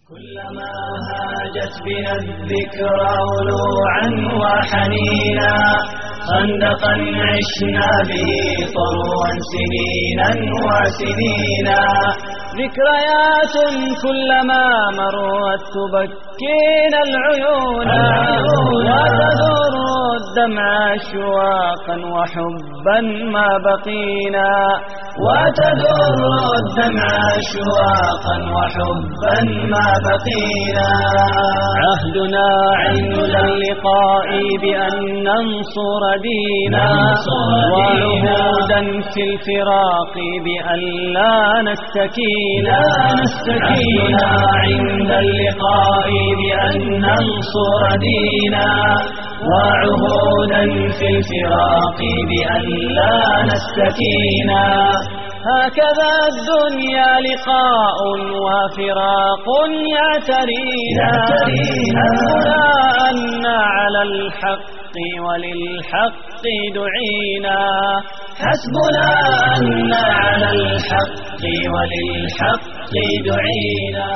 كلما هاجت بنا الذكرى ولوعا وحنينا، خندقا عشنا به طروا سنينا وسنينا. ذكريات كلما مرت تبكينا العيون، وتذر الدمع أشواقا وحبا ما بقينا، وتذر الدمع أشواقا وحبا ما بقينا. عهدنا عند اللقاء بأن ننصر دينا، وعهودا في الفراق بأن لا نستكينا. عهدنا عند اللقاء بأن ننصر دينا، وعهودا في الفراق بأن لا نستكينا. هكذا الدنيا لقاء وفراق يعترينا، حسبنا أن على الحق وللحق دعينا، حسبنا أن على الحق وللحق دعينا.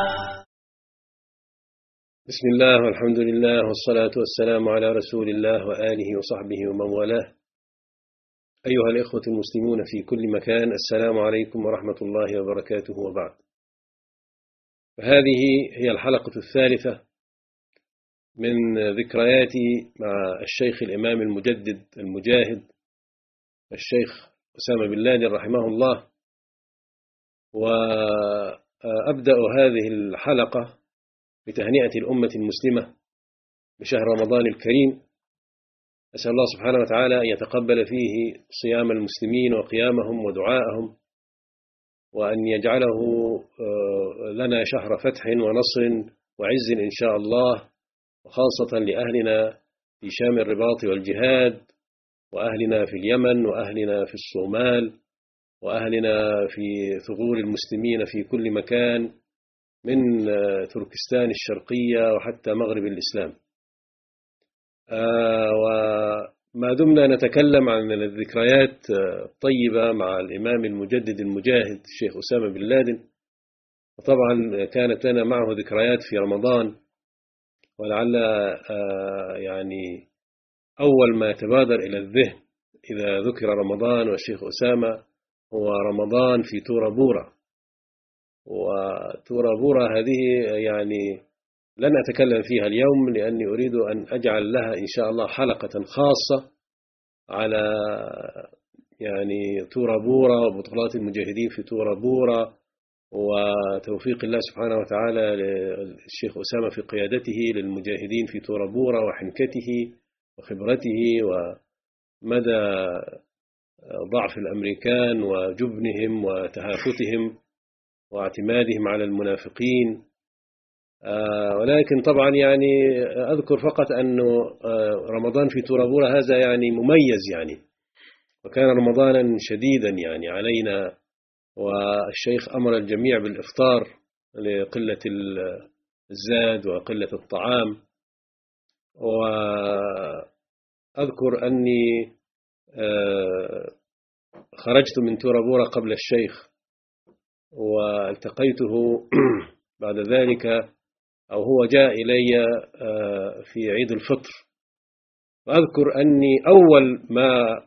بسم الله والحمد لله والصلاة والسلام على رسول الله وآله وصحبه ومن والاه. أيها الإخوة المسلمون في كل مكان، السلام عليكم ورحمة الله وبركاته، وبعد. فهذه هي الحلقة الثالثة من ذكرياتي مع الشيخ الإمام المجدد المجاهد الشيخ أسامة بن لادن رحمه الله. وأبدأ هذه الحلقة بتهنئة الأمة المسلمة بشهر رمضان الكريم. أسأل الله سبحانه وتعالى أن يتقبل فيه صيام المسلمين وقيامهم ودعاءهم، وأن يجعله لنا شهر فتح ونصر وعز إن شاء الله، وخاصة لأهلنا في شام الرباط والجهاد، وأهلنا في اليمن، وأهلنا في الصومال، وأهلنا في ثغور المسلمين في كل مكان من تركستان الشرقية وحتى مغرب الإسلام. وما دمنا نتكلم عن الذكريات الطيبة مع الإمام المجدد المجاهد الشيخ أسامة بن لادن، وطبعا كانت لنا معه ذكريات في رمضان، ولعل يعني أول ما يتبادر إلى الذهن إذا ذكر رمضان والشيخ أسامة هو رمضان في تورا بورا. وتورا بورا هذه يعني لن أتكلم فيها اليوم، لأني أريد أن أجعل لها إن شاء الله حلقة خاصة على يعني تورا بورا وبطولات المجاهدين في تورا بورا، وتوفيق الله سبحانه وتعالى للشيخ أسامة في قيادته للمجاهدين في تورا بورا، وحنكته وخبرته ومدى ضعف الأمريكان وجبنهم وتهافتهم واعتمادهم على المنافقين. ولكن طبعا يعني أذكر فقط أنه رمضان في تورا بورا هذا يعني مميز يعني، وكان رمضانا شديدا يعني علينا، والشيخ أمر الجميع بالإفطار لقلة الزاد وقلة الطعام. وأذكر أني خرجت من تورا بورا قبل الشيخ، والتقيته بعد ذلك، أو هو جاء إلي في عيد الفطر. وأذكر أني أول ما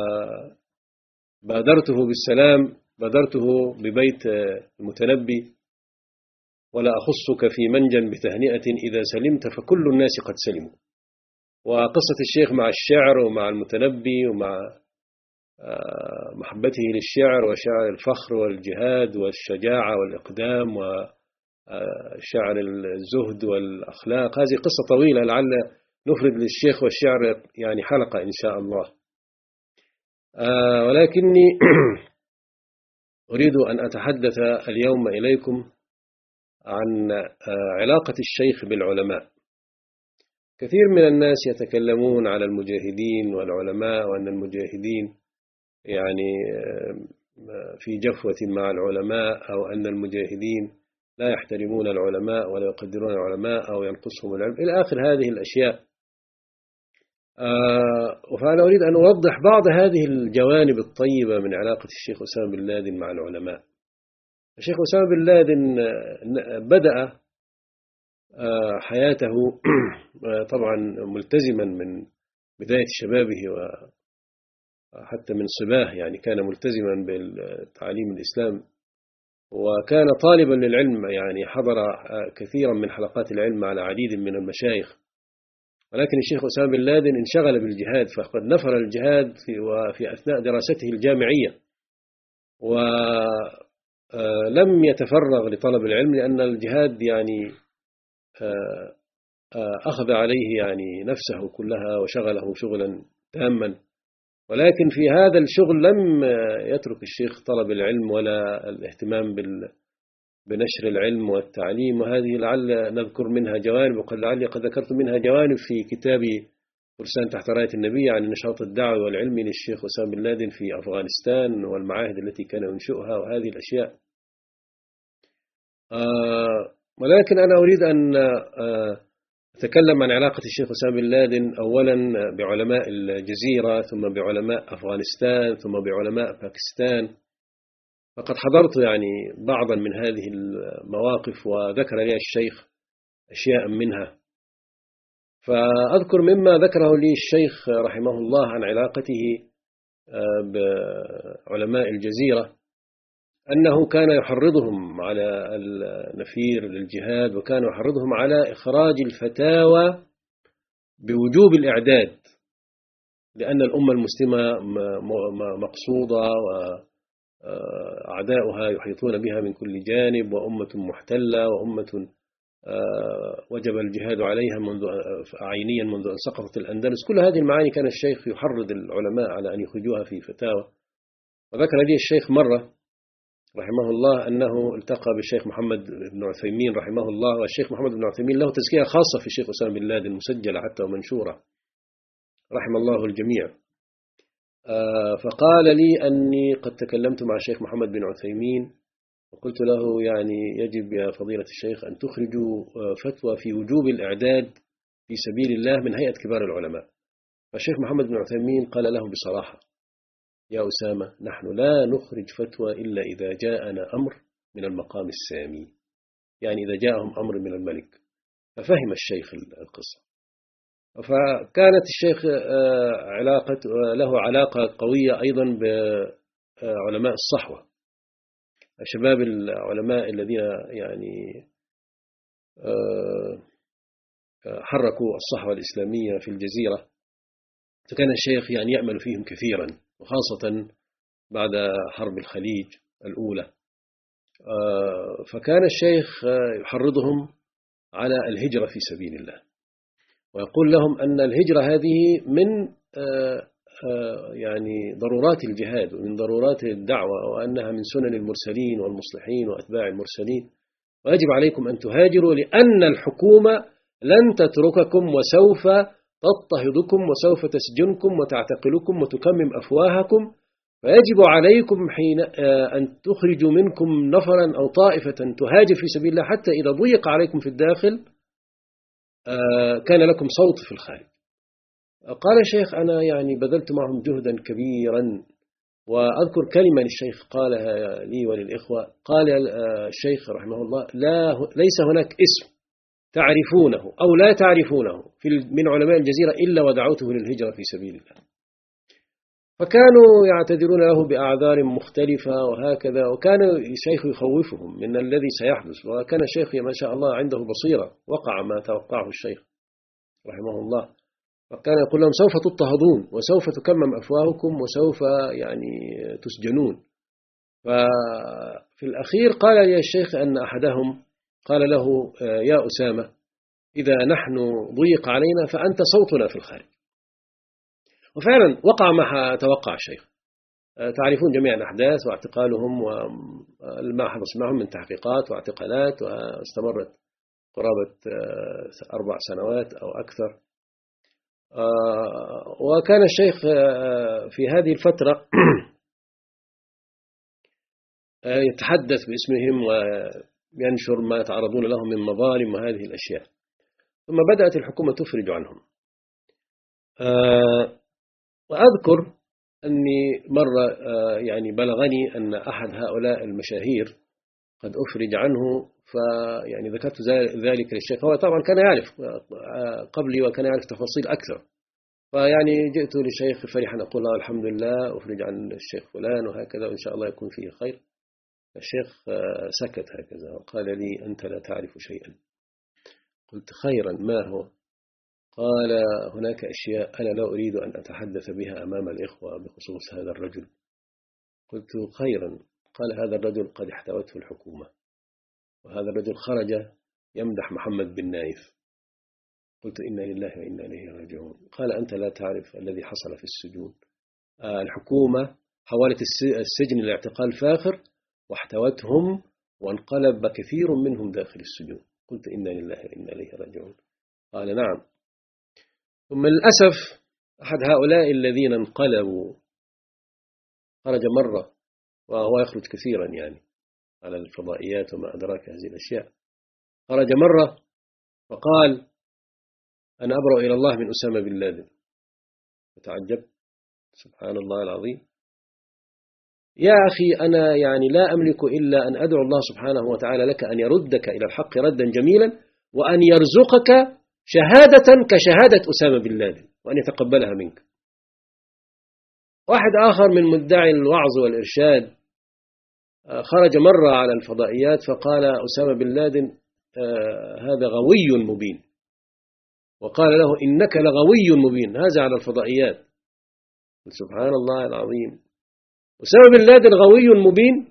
بادرته بالسلام بادرته ببيت المتنبي: ولا أخصك في منجا بتهنئة إذا سلمت فكل الناس قد سلموا. وقصة الشيخ مع الشعر ومع المتنبي ومع محبته للشعر وشعر الفخر والجهاد والشجاعة والإقدام وشعر الزهد والأخلاق، هذه قصة طويلة لعل نفرد للشيخ والشعر يعني حلقة إن شاء الله. ولكني أريد أن أتحدث اليوم إليكم عن علاقة الشيخ بالعلماء. كثير من الناس يتكلمون على المجاهدين والعلماء، وأن المجاهدين يعني في جفوة مع العلماء، أو أن المجاهدين لا يحترمون العلماء ولا يقدرون العلماء أو ينقصهم العلم إلى آخر هذه الأشياء. فأنا أريد أن أوضح بعض هذه الجوانب الطيبة من علاقة الشيخ أسامة بن لادن مع العلماء. الشيخ أسامة بن لادن بدأ حياته طبعا ملتزما من بداية شبابه وحتى من صباه، يعني كان ملتزما بالتعليم الإسلام، وكان طالبا للعلم، يعني حضر كثيرا من حلقات العلم على عديد من المشايخ. ولكن الشيخ أسامة بن لادن انشغل بالجهاد، فقد نفر الجهاد وفي أثناء دراسته الجامعية، ولم يتفرغ لطلب العلم، لأن الجهاد يعني أخذ عليه يعني نفسه كلها وشغله شغلا تاما. ولكن في هذا الشغل لم يترك الشيخ طلب العلم ولا الاهتمام بنشر العلم والتعليم، وهذه لعل نذكر منها جوانب، وقد لعلي قد ذكرت منها جوانب في كتابي فرسان تحت راية النبي عن النشاط الدعوي والعلمي للشيخ أسامة بن لادن في أفغانستان والمعاهد التي كان ينشئها وهذه الأشياء. ولكن أنا أريد أن أتكلم عن علاقة الشيخ أسامة بن لادن أولا بعلماء الجزيرة، ثم بعلماء أفغانستان، ثم بعلماء باكستان. فقد حضرت يعني بعضا من هذه المواقف، وذكر لي الشيخ أشياء منها. فأذكر مما ذكره لي الشيخ رحمه الله عن علاقته بعلماء الجزيرة، أنه كان يحرضهم على النفير للجهاد، وكان يحرضهم على إخراج الفتاوى بوجوب الإعداد، لأن الأمة المسلمة مقصودة وأعداؤها يحيطون بها من كل جانب، وأمة محتلة، وأمة وجب الجهاد عليها عينيا منذ أن سقطت الأندلس. كل هذه المعاني كان الشيخ يحرض العلماء على أن يخرجوها في فتاوى. وذكر لي الشيخ مرة رحمه الله أنه التقى بالشيخ محمد بن عثيمين رحمه الله، والشيخ محمد بن عثيمين له تزكية خاصة في الشيخ أسامة بن لادن مسجلة حتى ومنشورة رحم الله الجميع. فقال لي أني قد تكلمت مع الشيخ محمد بن عثيمين وقلت له يعني يجب يا فضيلة الشيخ أن تخرجوا فتوى في وجوب الإعداد في سبيل الله من هيئة كبار العلماء. فالشيخ محمد بن عثيمين قال له بصراحة: يا أسامة، نحن لا نخرج فتوى إلا إذا جاءنا أمر من المقام السامي، يعني إذا جاءهم أمر من الملك. ففهم الشيخ القصة. فكانت الشيخ له علاقة قوية أيضا بعلماء الصحوة، شباب العلماء الذين يعني حركوا الصحوة الإسلامية في الجزيرة. فكان الشيخ يعني يعمل فيهم كثيرا، وخاصة بعد حرب الخليج الأولى. فكان الشيخ يحرضهم على الهجرة في سبيل الله، ويقول لهم أن الهجرة هذه من يعني ضرورات الجهاد ومن ضرورات الدعوة، وأنها من سنن المرسلين والمصلحين وأتباع المرسلين، ويجب عليكم أن تهاجروا، لأن الحكومة لن تترككم وسوف تضطهدكم وسوف تسجنكم وتعتقلكم وتكمم أفواهكم، فيجب عليكم حين أن تخرجوا منكم نفرا أو طائفة تهاجر في سبيل الله، حتى إذا ضيق عليكم في الداخل كان لكم صوت في الخارج. قال الشيخ: أنا يعني بذلت معهم جهدا كبيرا. وأذكر كلمة للشيخ قالها لي وللإخوة. قال الشيخ رحمه الله: ليس هناك اسم تعرفونه أو لا تعرفونه من علماء الجزيرة إلا ودعوته للهجرة في سبيل الله. فكانوا يعتذرون له بأعذار مختلفة وهكذا، وكان الشيخ يخوفهم من الذي سيحدث. وكان الشيخ ما شاء الله عنده بصيرة، وقع ما توقعه الشيخ رحمه الله. فكان يقول لهم: سوف تضطهدون وسوف تكمم أفواهكم وسوف يعني تسجنون. ففي الأخير قال لي الشيخ أن أحدهم قال له: يا أسامة، إذا نحن ضيق علينا فأنت صوتنا في الخارج. وفعلا وقع ما توقع الشيخ. تعرفون جميع الأحداث واعتقالهم وما حدث معهم من تحقيقات واعتقالات، واستمرت قرابة 4 سنوات أو أكثر. وكان الشيخ في هذه الفترة يتحدث باسمهم وينشر ما يتعرضون له من مظالم وهذه الأشياء. ثم بدأت الحكومة تفرج عنهم. وأذكر أني مرة يعني بلغني أن أحد هؤلاء المشاهير قد أفرج عنه فيعني ذكرت ذلك للشيخ. هو طبعا كان يعرف قبلي وكان يعرف تفاصيل أكثر، فيعني جئت للشيخ فرحا أقول له الحمد لله أفرج عن الشيخ فلان وهكذا وإن شاء الله يكون فيه خير. الشيخ سكت هكذا وقال لي أنت لا تعرف شيئا. قلت خيرا، ما هو؟ قال هناك أشياء أنا لا أريد أن أتحدث بها أمام الإخوة بخصوص هذا الرجل. قلت خيرا. قال هذا الرجل قد احتوته الحكومة، وهذا الرجل خرج يمدح محمد بن نايف. قلت إنا لله وإنا إليه راجعون. قال أنت لا تعرف الذي حصل في السجون. الحكومة حولت السجن لاعتقال فاخر واحتوتهم وانقلب كثير منهم داخل السجون. قلت إنا لله وإنا إليه راجعون. قال نعم. ثم للأسف أحد هؤلاء الذين انقلبوا خرج مرة، وهو يخرج كثيرا يعني على الفضائيات وما أدراك هذه الأشياء. خرج مرة فقال أنا أبرأ إلى الله من أسامة بن لادن. فتعجبت، سبحان الله العظيم. يا أخي أنا يعني لا أملك إلا أن أدعو الله سبحانه وتعالى لك أن يردك إلى الحق ردا جميلا، وأن يرزقك شهادة كشهادة أسامة بن لادن وأن يتقبلها منك. واحد آخر من مدعي الوعظ والإرشاد خرج مرة على الفضائيات فقال أسامة بن لادن هذا غوي مبين، وقال له إنك لغوي مبين، هذا على الفضائيات. سبحان الله العظيم. أسامة بن لادن غوي مبين،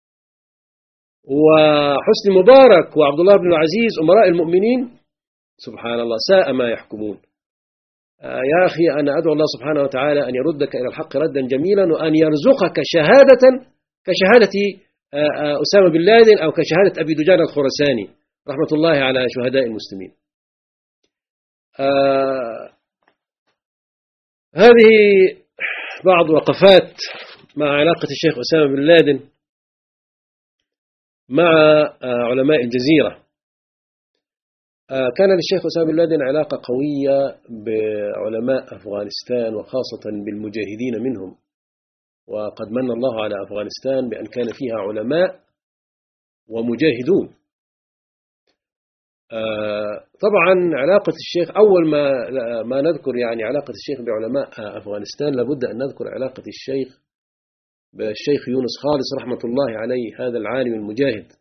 وحسني مبارك وعبد الله بن العزيز أمراء المؤمنين. سبحان الله، ساء ما يحكمون. يا أخي أنا أدعو الله سبحانه وتعالى أن يردك إلى الحق ردا جميلا، وأن يرزقك شهادة كشهادة أسامة بن لادن أو كشهادة أبي دجان الخرساني رحمة الله على شهداء المسلمين. هذه بعض وقفات مع علاقة الشيخ أسامة بن لادن مع علماء الجزيرة. كان للشيخ أسامة بن لادن علاقة قوية بعلماء أفغانستان وخاصة بالمجاهدين منهم، وقد من الله على أفغانستان بأن كان فيها علماء ومجاهدون. طبعا علاقة الشيخ أول ما نذكر يعني علاقة الشيخ بعلماء أفغانستان لابد أن نذكر علاقة الشيخ بالشيخ يونس خالص رحمة الله عليه، هذا العالم المجاهد.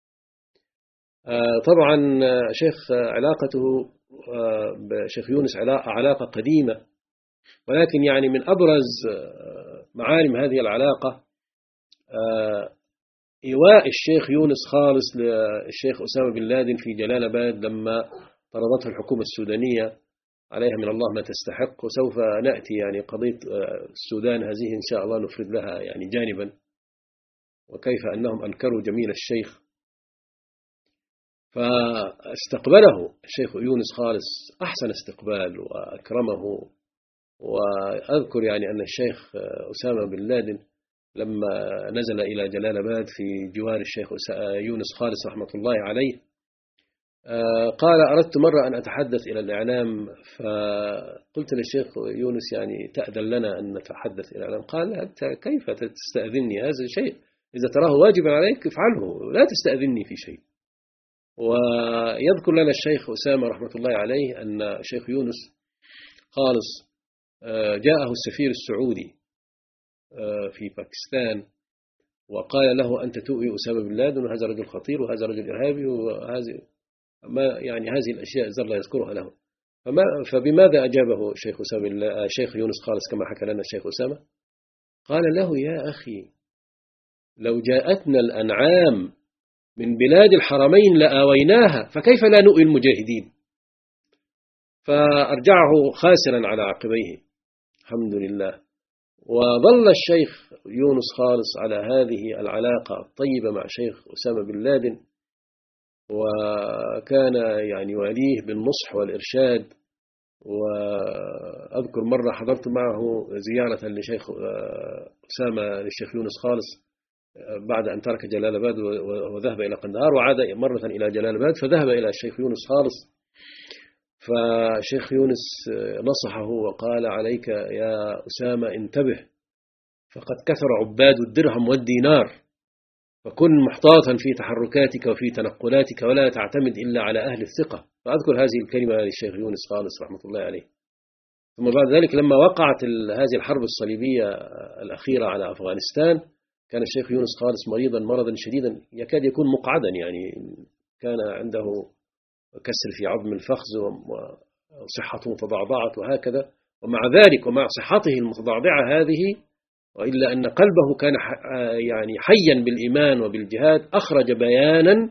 طبعا شيخ علاقته بشيخ يونس علاقة قديمة، ولكن يعني من أبرز معالم هذه العلاقة إيواء الشيخ يونس خالص للشيخ أسامة بن لادن في جلال آباد لما طردته الحكومة السودانية، عليها من الله ما تستحق. وسوف نأتي يعني قضية السودان هذه إن شاء الله نفرد لها يعني جانبا، وكيف أنهم أنكروا جميل الشيخ. فاستقبله الشيخ يونس خالص أحسن استقبال وأكرمه. وأذكر يعني أن الشيخ أسامة بن لادن لما نزل إلى جلال آباد في جوار الشيخ يونس خالص رحمة الله عليه قال أردت مرة أن أتحدث إلى الإعلام، فقلت للشيخ يونس يعني تأذن لنا أن نتحدث إلى الإعلام. قال أنت كيف تستأذني؟ هذا شيء إذا تراه واجبا عليك افعله، لا تستأذني في شيء. ويذكر لنا الشيخ أسامة رحمة الله عليه أن الشيخ يونس خالص جاءه السفير السعودي في باكستان وقال له أنت تؤوي أسامة بن لادن وهذا رجل خطير وهذا رجل إرهابي، وهذه ما يعني هذه الأشياء زر لا يذكرها له. فبماذا أجابه الشيخ يونس خالص كما حكى لنا الشيخ أسامة؟ قال له يا أخي لو جاءتنا الأنعام من بلاد الحرمين لآويناها، فكيف لا نؤوي المجاهدين؟ فأرجعه خاسرا على عقبيه الحمد لله. وظل الشيخ يونس خالص على هذه العلاقة الطيبة مع شيخ أسامة بن لادن، وكان يعني يواليه بالنصح والإرشاد. وأذكر مرة حضرت معه زيارة لشيخ أسامة للشيخ يونس خالص بعد أن ترك جلال آباد وذهب إلى قندهار، وعاد مرة إلى جلال آباد فذهب إلى الشيخ يونس خالص. فشيخ يونس نصحه وقال عليك يا أسامة انتبه، فقد كثر عباد الدرهم والدينار، فكن محتاطا في تحركاتك وفي تنقلاتك ولا تعتمد إلا على أهل الثقة. فأذكر هذه الكلمة للشيخ يونس خالص رحمة الله عليه. ثم بعد ذلك لما وقعت هذه الحرب الصليبية الأخيرة على أفغانستان، كان الشيخ يونس خالص مريضا مرضا شديدا يكاد يكون مقعدا، يعني كان عنده كسر في عظم الفخذ وصحته تضعضعت وهكذا. ومع ذلك ومع صحته المتضعضعة هذه، وإلا أن قلبه كان يعني حيا بالإيمان وبالجهاد، أخرج بيانا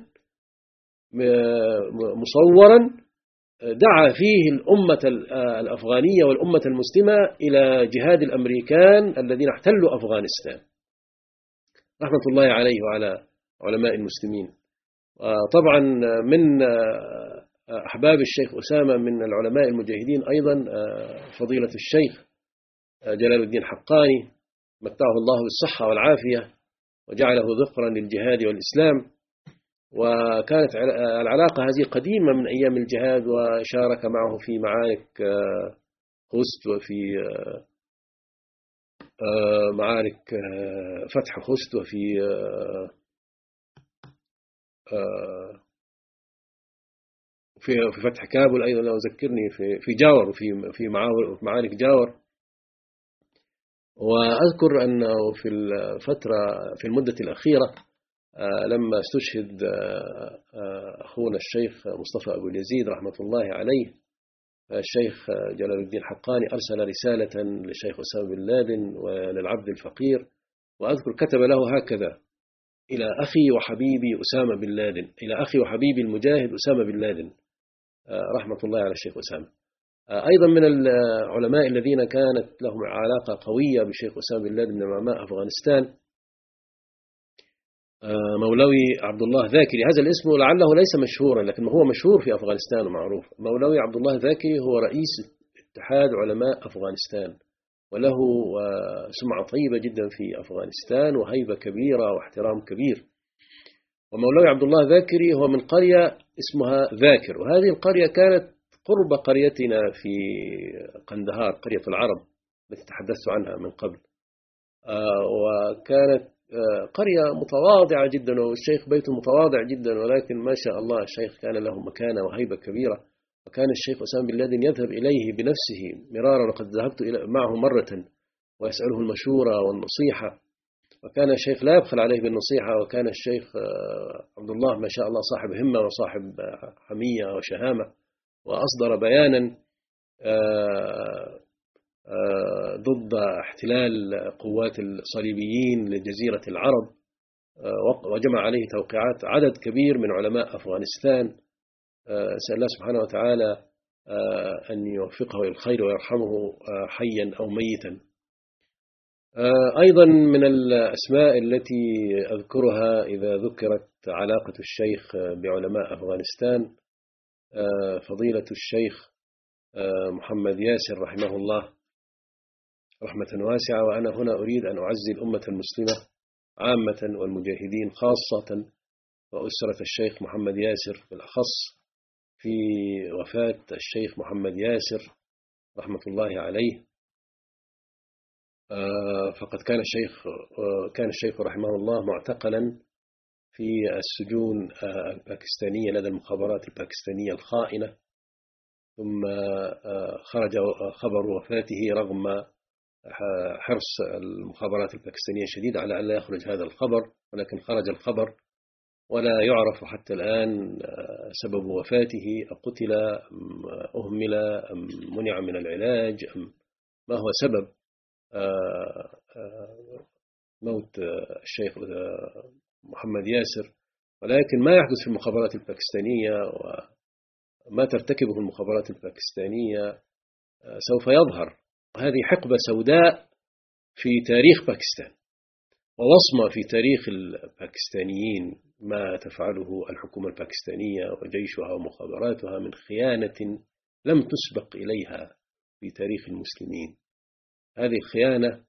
مصورا دعا فيه الأمة الأفغانية والأمة المسلمة إلى جهاد الأمريكان الذين احتلوا أفغانستان رحمة الله عليه وعلى علماء المسلمين. طبعا من أحباب الشيخ أسامة من العلماء المجاهدين أيضا فضيلة الشيخ جلال الدين حقاني، متعه الله بالصحة والعافية وجعله ذخرا للجهاد والإسلام. وكانت العلاقة هذه قديمة من أيام الجهاد، وشارك معه في معارك خست وفي معارك فتح خست وفي في فتح كابل أيضا لو ذكرني، في جاور وفي معارك جاور. وأذكر أنه في الفترة في المدة الأخيرة لما استشهد أخونا الشيخ مصطفى أبو اليزيد رحمة الله عليه، الشيخ جلال الدين حقاني أرسل رسالة للشيخ أسامة بن لادن وللعبد الفقير، وأذكر كتب له هكذا: إلى أخي وحبيبي أسامة بن لادن، إلى أخي وحبيبي المجاهد أسامة بن لادن، رحمة الله على الشيخ أسامة. أيضا من العلماء الذين كانت لهم علاقة قوية بالشيخ أسامة بن لادن من علماء أفغانستان مولوي عبد الله ذاكري. هذا الاسم لعله ليس مشهورا، لكن هو مشهور في أفغانستان ومعروف. مولوي عبد الله ذاكري هو رئيس اتحاد علماء أفغانستان، وله سمعة طيبة جدا في أفغانستان وهيبة كبيرة واحترام كبير. ومولوي عبد الله ذاكري هو من قرية اسمها ذاكر، وهذه القرية كانت قرب قريتنا في قندهار، قرية العرب التي تحدثت عنها من قبل. وكانت قرية متواضعة جدا، والشيخ بيته متواضع جدا، ولكن ما شاء الله الشيخ كان له مكانة وهيبة كبيرة. وكان الشيخ أسامة بن لادن يذهب إليه بنفسه مرارا، وقد ذهبت معه مرة ويسأله المشورة والنصيحة، وكان الشيخ لا يبخل عليه بالنصيحة. وكان الشيخ عبد الله ما شاء الله صاحب همة وصاحب حمية وشهامة، وأصدر بيانا ضد احتلال قوات الصليبيين لجزيرة العرب، وجمع عليه توقيعات عدد كبير من علماء أفغانستان. أسأل الله سبحانه وتعالى أن يوفقه للخير ويرحمه حيا أو ميتا. أيضا من الأسماء التي أذكرها إذا ذكرت علاقة الشيخ بعلماء أفغانستان فضيلة الشيخ محمد ياسر رحمه الله رحمة واسعة. وأنا هنا أريد أن أعزي الأمة المسلمة عامة والمجاهدين خاصة، وأسرة الشيخ محمد ياسر بالأخص، في وفاة الشيخ محمد ياسر رحمة الله عليه. فقد كان الشيخ رحمه الله معتقلا في السجون الباكستانية لدى المخابرات الباكستانية الخائنة، ثم خرج خبر وفاته رغم حرص المخابرات الباكستانية شديد على أن لا يخرج هذا الخبر، ولكن خرج الخبر ولا يعرف حتى الآن سبب وفاته، قتل أم أهمل أم منع من العلاج أم ما هو سبب موت الشيخ محمد ياسر. ولكن ما يحدث في المخابرات الباكستانية وما ترتكبه المخابرات الباكستانية سوف يظهر. هذه حقبة سوداء في تاريخ باكستان ووصمة في تاريخ الباكستانيين، ما تفعله الحكومة الباكستانية وجيشها ومخابراتها من خيانة لم تسبق إليها في تاريخ المسلمين. هذه الخيانة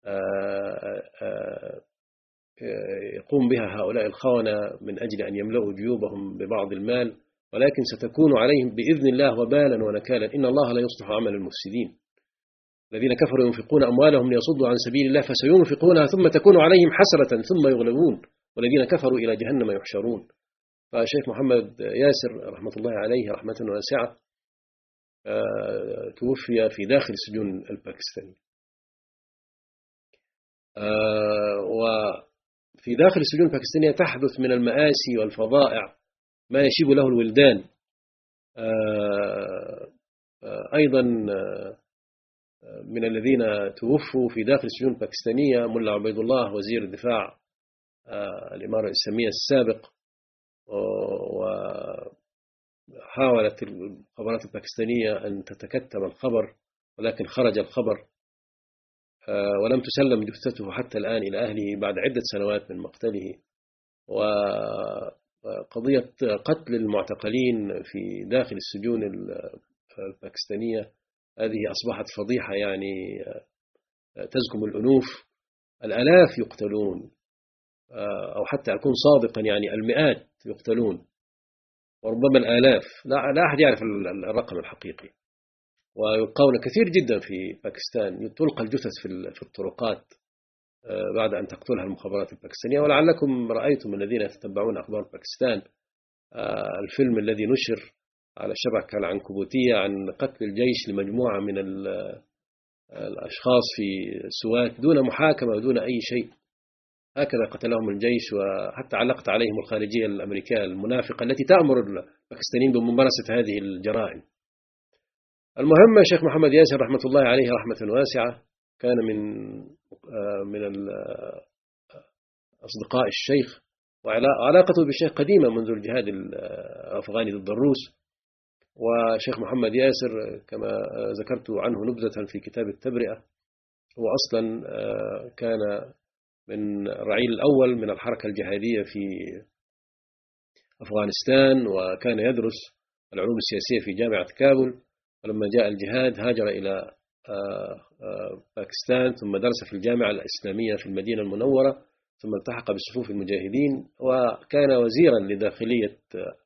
يقوم بها هؤلاء الخونة من أجل أن يملؤوا جيوبهم ببعض المال، ولكن ستكون عليهم بإذن الله وبالا ونكالا. إن الله لا يصلح عمل المفسدين. الذين كفروا ينفقون أموالهم ليصدوا عن سبيل الله فسينفقونها ثم تكون عليهم حسرة ثم يغلبون والذين كفروا إلى جهنم يحشرون. فالشيخ محمد ياسر رحمة الله عليه رحمة واسعة توفي في داخل السجون الباكستانية. وفي داخل السجون الباكستانية تحدث من المآسي والفظائع ما يشيب له الولدان. أيضا من الذين توفوا في داخل السجون الباكستانية ملا عبيد الله وزير الدفاع الإمارة الإسلامية السابق، وحاولت المخابرات الباكستانية أن تتكتم الخبر ولكن خرج الخبر، ولم تسلم جثته حتى الآن إلى أهله بعد عدة سنوات من مقتله. وقضية قتل المعتقلين في داخل السجون الباكستانية هذه أصبحت فضيحة، يعني تزكم الأنوف. الآلاف يقتلون، أو حتى أكون صادقا يعني المئات يقتلون وربما الآلاف، لا أحد يعرف الرقم الحقيقي. ويبقون كثير جدا في باكستان، تلقى الجثث في الطرقات بعد أن تقتلها المخابرات الباكستانية. ولعلكم رأيتم الذين يتتبعون أخبار باكستان الفيلم الذي نشر على الشبكة العنكبوتية عن قتل الجيش لمجموعة من الأشخاص في سوات دون محاكمة ودون أي شيء، هكذا قتلهم الجيش. وحتى علقت عليهم الخارجية الأمريكية المنافقة التي تأمر الباكستانيين بممارسة هذه الجرائم. المهم الشيخ محمد ياسر رحمة الله عليه رحمة واسعة كان من أصدقاء الشيخ، وعلاقته بالشيخ قديمة منذ الجهاد الأفغاني ضد الروس. وشيخ محمد ياسر كما ذكرت عنه نبذة في كتاب التبرئة، هو أصلا كان من الرعيل الأول من الحركة الجهادية في أفغانستان، وكان يدرس العلوم السياسية في جامعة كابول. ولما جاء الجهاد هاجر إلى باكستان، ثم درس في الجامعة الإسلامية في المدينة المنورة، ثم التحق بصفوف المجاهدين، وكان وزيرا لداخلية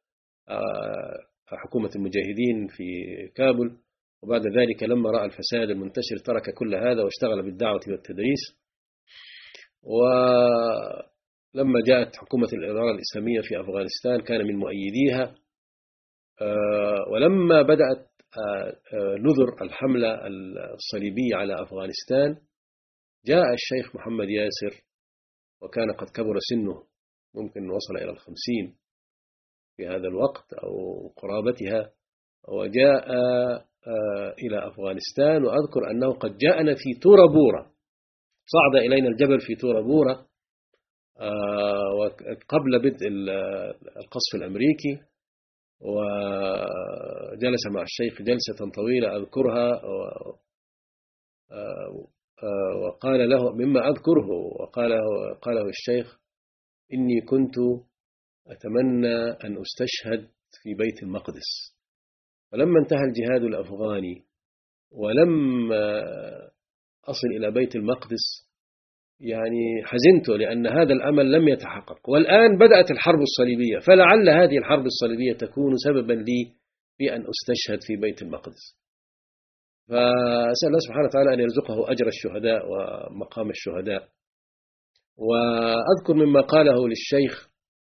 حكومة المجاهدين في كابول. وبعد ذلك لما رأى الفساد المنتشر ترك كل هذا واشتغل بالدعوة والتدريس. ولما جاءت حكومة الإدارة الإسلامية في أفغانستان كان من مؤيديها. ولما بدأت نذر الحملة الصليبية على أفغانستان جاء الشيخ محمد ياسر، وكان قد كبر سنه، ممكن وصل إلى 50 في هذا الوقت أو قرابتها، وجاء إلى أفغانستان. وأذكر أنه قد جاءنا في تورا بورا، صعد إلينا الجبل في تورا بورا قبل بدء القصف الأمريكي، وجلس مع الشيخ جلسة طويلة أذكرها، وقال له مما أذكره، قاله الشيخ: إني كنت أتمنى أن أستشهد في بيت المقدس. ولما انتهى الجهاد الأفغاني ولم أصل إلى بيت المقدس يعني حزنت، لأن هذا الأمل لم يتحقق. والآن بدأت الحرب الصليبية، فلعل هذه الحرب الصليبية تكون سببا لي في أن أستشهد في بيت المقدس. فأسأل الله سبحانه وتعالى أن يرزقه أجر الشهداء ومقام الشهداء. وأذكر مما قاله للشيخ: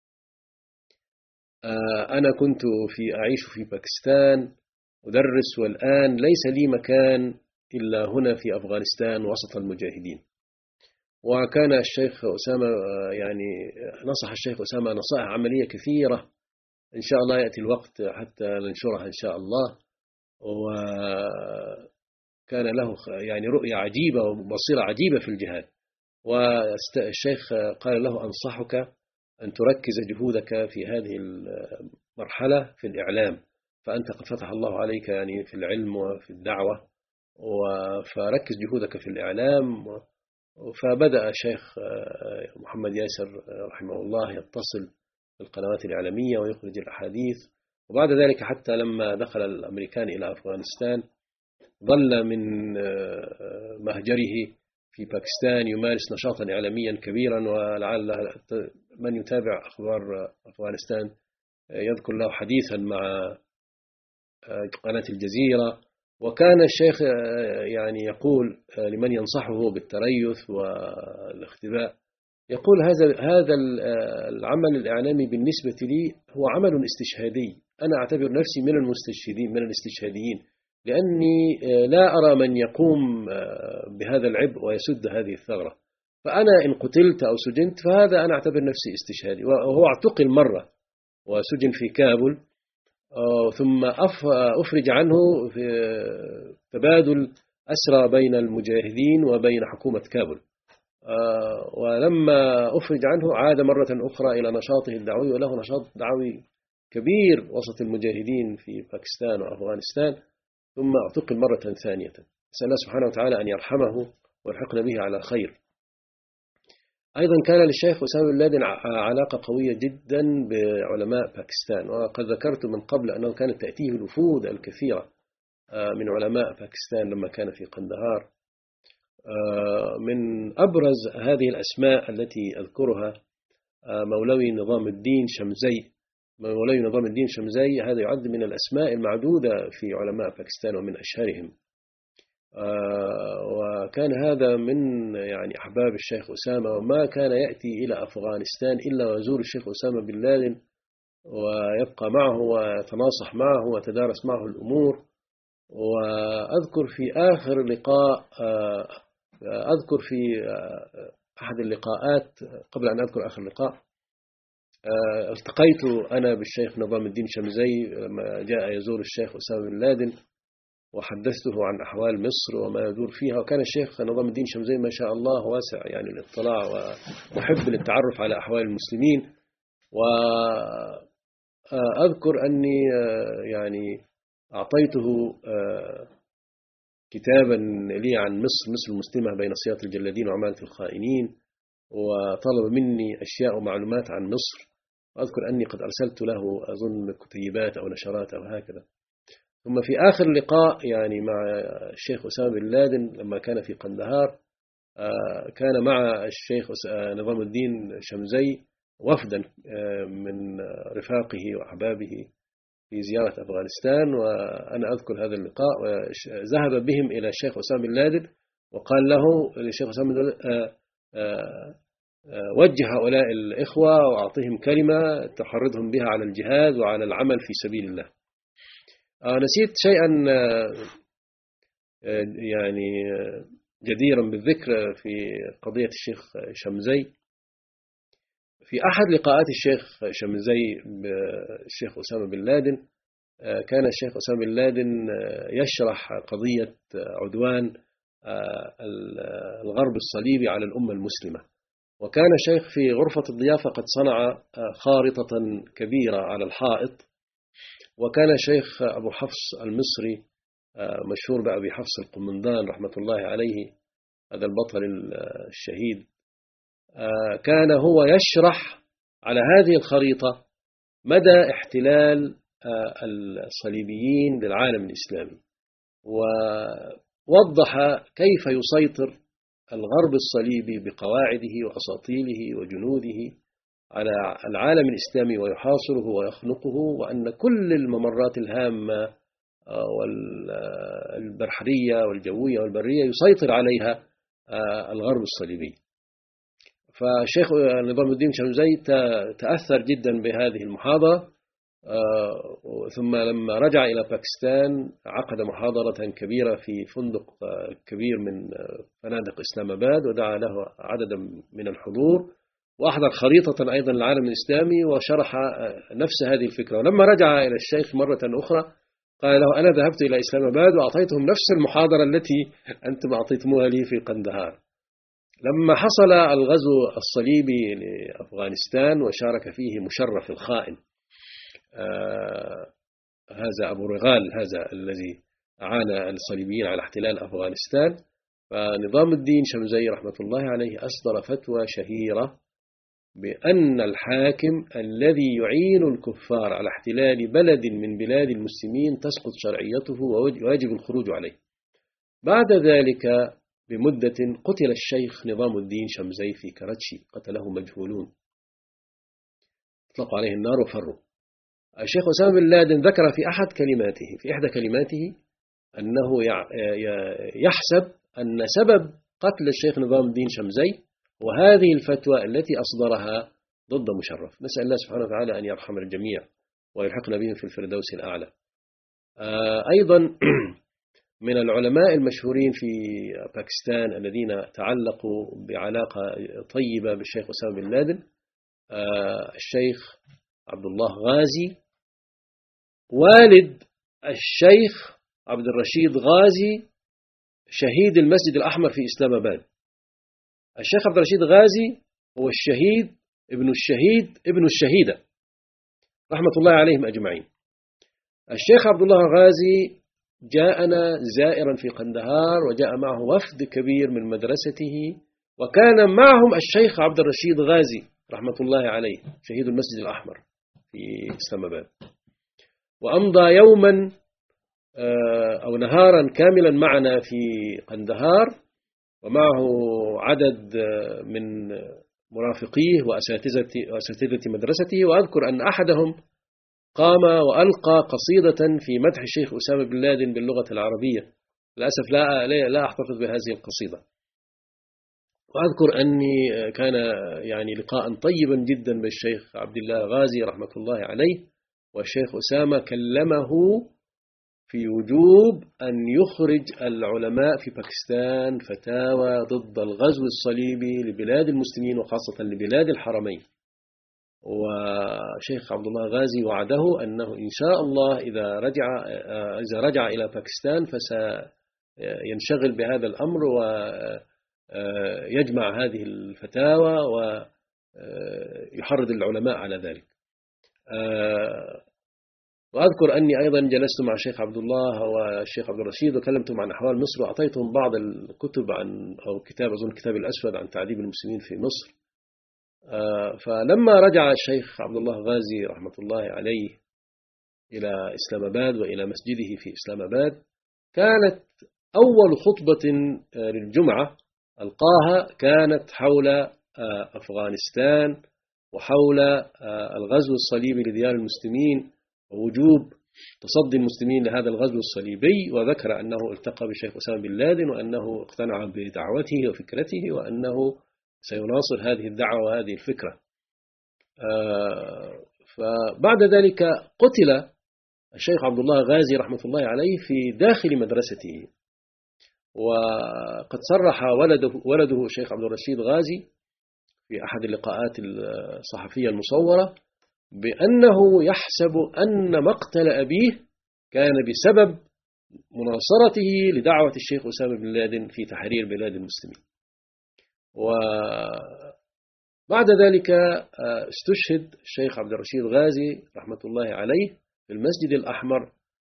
أنا كنت أعيش في باكستان أدرس، والآن ليس لي مكان إلا هنا في أفغانستان وسط المجاهدين. وكان الشيخ أسامة يعني نصح الشيخ أسامة نصائح عملية كثيرة، إن شاء الله يأتي الوقت حتى ننشرها إن شاء الله. وكان له يعني رؤية عجيبة وبصيرة عجيبة في الجهاد. والشيخ قال له: أنصحك أن تركز جهودك في هذه المرحلة في الإعلام، فأنت قد فتح الله عليك يعني في العلم وفي الدعوة، فركز جهودك في الإعلام. فبدأ الشيخ محمد ياسر رحمه الله يتصل بالقنوات الإعلامية ويخرج الأحاديث. وبعد ذلك حتى لما دخل الأمريكان إلى أفغانستان ظل من مهجره في باكستان يمارس نشاطا إعلاميا كبيرا. ولعل من يتابع أخبار أفغانستان يذكر له حديثا مع قناة الجزيرة. وكان الشيخ يعني يقول لمن ينصحه بالتريث والاختباء يقول هذا العمل الإعلامي بالنسبة لي هو عمل استشهادي. أنا أعتبر نفسي من المستشهدين، من الاستشهاديين، لأني لا أرى من يقوم بهذا العبء ويسد هذه الثغرة. فأنا إن قتلت أو سجنت فهذا أنا أعتبر نفسي استشهادي. وهو اعتقل مرة وسجن في كابول، ثم أفرج عنه في تبادل أسرى بين المجاهدين وبين حكومة كابول. ولما أفرج عنه عاد مرة أخرى إلى نشاطه الدعوي، وله نشاط دعوي كبير وسط المجاهدين في باكستان وأفغانستان، ثم اعتقل مرة ثانية. نسأل الله سبحانه وتعالى أن يرحمه ويلحقنا به على خير. أيضا كان للشيخ أسامة بن لادن علاقة قوية جدا بعلماء باكستان، وقد ذكرت من قبل أنه كانت تأتيه الوفود الكثيرة من علماء باكستان لما كان في قندهار. من أبرز هذه الأسماء التي أذكرها مولوي نظام الدين شمزي. مولوي نظام الدين شمزي هذا يعد من الأسماء المعدودة في علماء باكستان ومن أشهرهم. وكان هذا من يعني أحباب الشيخ أسامة، وما كان يأتي إلى أفغانستان إلا ويزور الشيخ أسامة بن لادن ويبقى معه ويتناصح معه ويتدارس معه الأمور. وأذكر في آخر لقاء، أذكر في أحد اللقاءات قبل أن أذكر آخر لقاء، التقيت أنا بالشيخ نظام الدين شمزي لما جاء يزور الشيخ أسامة بن لادن، وحدثته عن أحوال مصر وما يدور فيها. وكان الشيخ نظام الدين شمزي ما شاء الله واسع يعني الاطلاع ومحب للتعرف على أحوال المسلمين. وأذكر أني يعني أعطيته كتابا لي عن مصر المسلمة بين صياط الجلادين وعمالة الخائنين، وطلب مني أشياء ومعلومات عن مصر. وأذكر أني قد أرسلت له أظن كتيبات أو نشرات أو هكذا. ثم في آخر لقاء يعني مع الشيخ أسامة بن لادن لما كان في قندهار، كان مع الشيخ نظام الدين شمزي وفدا من رفاقه وأحبابه في زيارة أفغانستان. وأنا أذكر هذا اللقاء، وذهب بهم إلى الشيخ أسامة بن لادن وقال له للشيخ أسامة بن لادن وجه هؤلاء الإخوة وأعطيهم كلمة تحرضهم بها على الجهاد وعلى العمل في سبيل الله. نسيت شيئا يعني جديرا بالذكر في قضية الشيخ شمزي. في أحد لقاءات الشيخ شمزي بالشيخ أسامة بن لادن، كان الشيخ أسامة بن لادن يشرح قضية عدوان الغرب الصليبي على الأمة المسلمة. وكان الشيخ في غرفة الضيافة قد صنع خارطة كبيرة على الحائط. وكان الشيخ أبو حفص المصري مشهور بأبي حفص القمندان رحمة الله عليه، هذا البطل الشهيد، كان هو يشرح على هذه الخريطة مدى احتلال الصليبيين للعالم الإسلامي، ووضح كيف يسيطر الغرب الصليبي بقواعده وأساطيله وجنوده على العالم الإسلامي ويحاصره ويخنقه، وأن كل الممرات الهامة والبحرية والجوية والبرية يسيطر عليها الغرب الصليبي. فالشيخ نظام الدين شمزي تأثر جدا بهذه المحاضرة، ثم لما رجع إلى باكستان عقد محاضرة كبيرة في فندق كبير من فنادق إسلام آباد، ودعا له عددا من الحضور، وأحضر خريطة أيضا للعالم الإسلامي وشرح نفس هذه الفكرة. ولما رجع إلى الشيخ مرة أخرى قال له: أنا ذهبت إلى إسلام آباد وأعطيتهم نفس المحاضرة التي أنتم أعطيتموها لي في قندهار. لما حصل الغزو الصليبي لأفغانستان وشارك فيه مشرف الخائن، هذا أبو رغال، هذا الذي أعان الصليبيين على احتلال أفغانستان، فنظام الدين شمزي رحمة الله عليه أصدر فتوى شهيرة بأن الحاكم الذي يعين الكفار على احتلال بلد من بلاد المسلمين تسقط شرعيته وواجب الخروج عليه. بعد ذلك بمدة قتل الشيخ نظام الدين شمزي في كراتشي، قتله مجهولون، اطلقوا عليه النار وفروا. الشيخ أسامة بن لادن ذكر في إحدى كلماته أنه يحسب أن سبب قتل الشيخ نظام الدين شمزي وهذه الفتوى التي أصدرها ضد مشرف. نسأل الله سبحانه وتعالى أن يرحم الجميع ويلحقنا بهم في الفردوس الأعلى. أيضا من العلماء المشهورين في باكستان الذين تعلقوا بعلاقة طيبة بالشيخ أسامة بن لادن الشيخ عبد الله غازي، والد الشيخ عبد الرشيد غازي شهيد المسجد الأحمر في إسلام آباد. الشيخ عبد الرشيد غازي هو الشهيد ابن الشهيدة رحمة الله عليهم أجمعين. الشيخ عبد الله غازي جاءنا زائرا في قندهار، وجاء معه وفد كبير من مدرسته، وكان معهم الشيخ عبد الرشيد غازي رحمة الله عليه شهيد المسجد الأحمر في إسلام آباد، وأمضى يوما أو نهارا كاملا معنا في قندهار، ومعه عدد من مرافقيه وأساتذة مدرسته. وأذكر أن أحدهم قام وألقى قصيدة في مدح الشيخ أسامة بن لادن باللغة العربية. للأسف لا أحتفظ بهذه القصيدة. وأذكر أني كان يعني لقاء طيبا جدا بالشيخ عبد الله غازي رحمة الله عليه، والشيخ أسامة كلمه في وجوب أن يخرج العلماء في باكستان فتاوى ضد الغزو الصليبي لبلاد المسلمين وخاصة لبلاد الحرمين. وشيخ عبد الله غازي وعده أنه إن شاء الله إذا رجع إلى باكستان فسينشغل بهذا الأمر ويجمع هذه الفتاوى ويحرض العلماء على ذلك. وأذكر أني أيضا جلست مع الشيخ عبد الله والشيخ عبد الرشيد وكلمتهم عن أحوال مصر، وأعطيتهم بعض الكتب أو كتاب أظن كتاب الأسود عن تعذيب المسلمين في مصر. فلما رجع الشيخ عبد الله غازي رحمة الله عليه إلى إسلام آباد وإلى مسجده في إسلام آباد، كانت أول خطبة للجمعة ألقاها كانت حول أفغانستان وحول الغزو الصليبي لديار المسلمين ووجوب تصدي المسلمين لهذا الغزو الصليبي، وذكر أنه التقى بالشيخ أسامة بن لادن وأنه اقتنع بدعوته وفكرته وأنه سيناصر هذه الدعوة وهذه الفكرة. فبعد ذلك قتل الشيخ عبد الله غازي رحمة الله عليه في داخل مدرسته، وقد صرح ولده الشيخ عبد الرشيد غازي في أحد اللقاءات الصحفية المصورة بأنه يحسب أن مقتل أبيه كان بسبب مناصرته لدعوة الشيخ أسامة بن لادن في تحرير بلاد المسلمين. وبعد ذلك استشهد الشيخ عبد الرشيد غازي رحمة الله عليه في المسجد الأحمر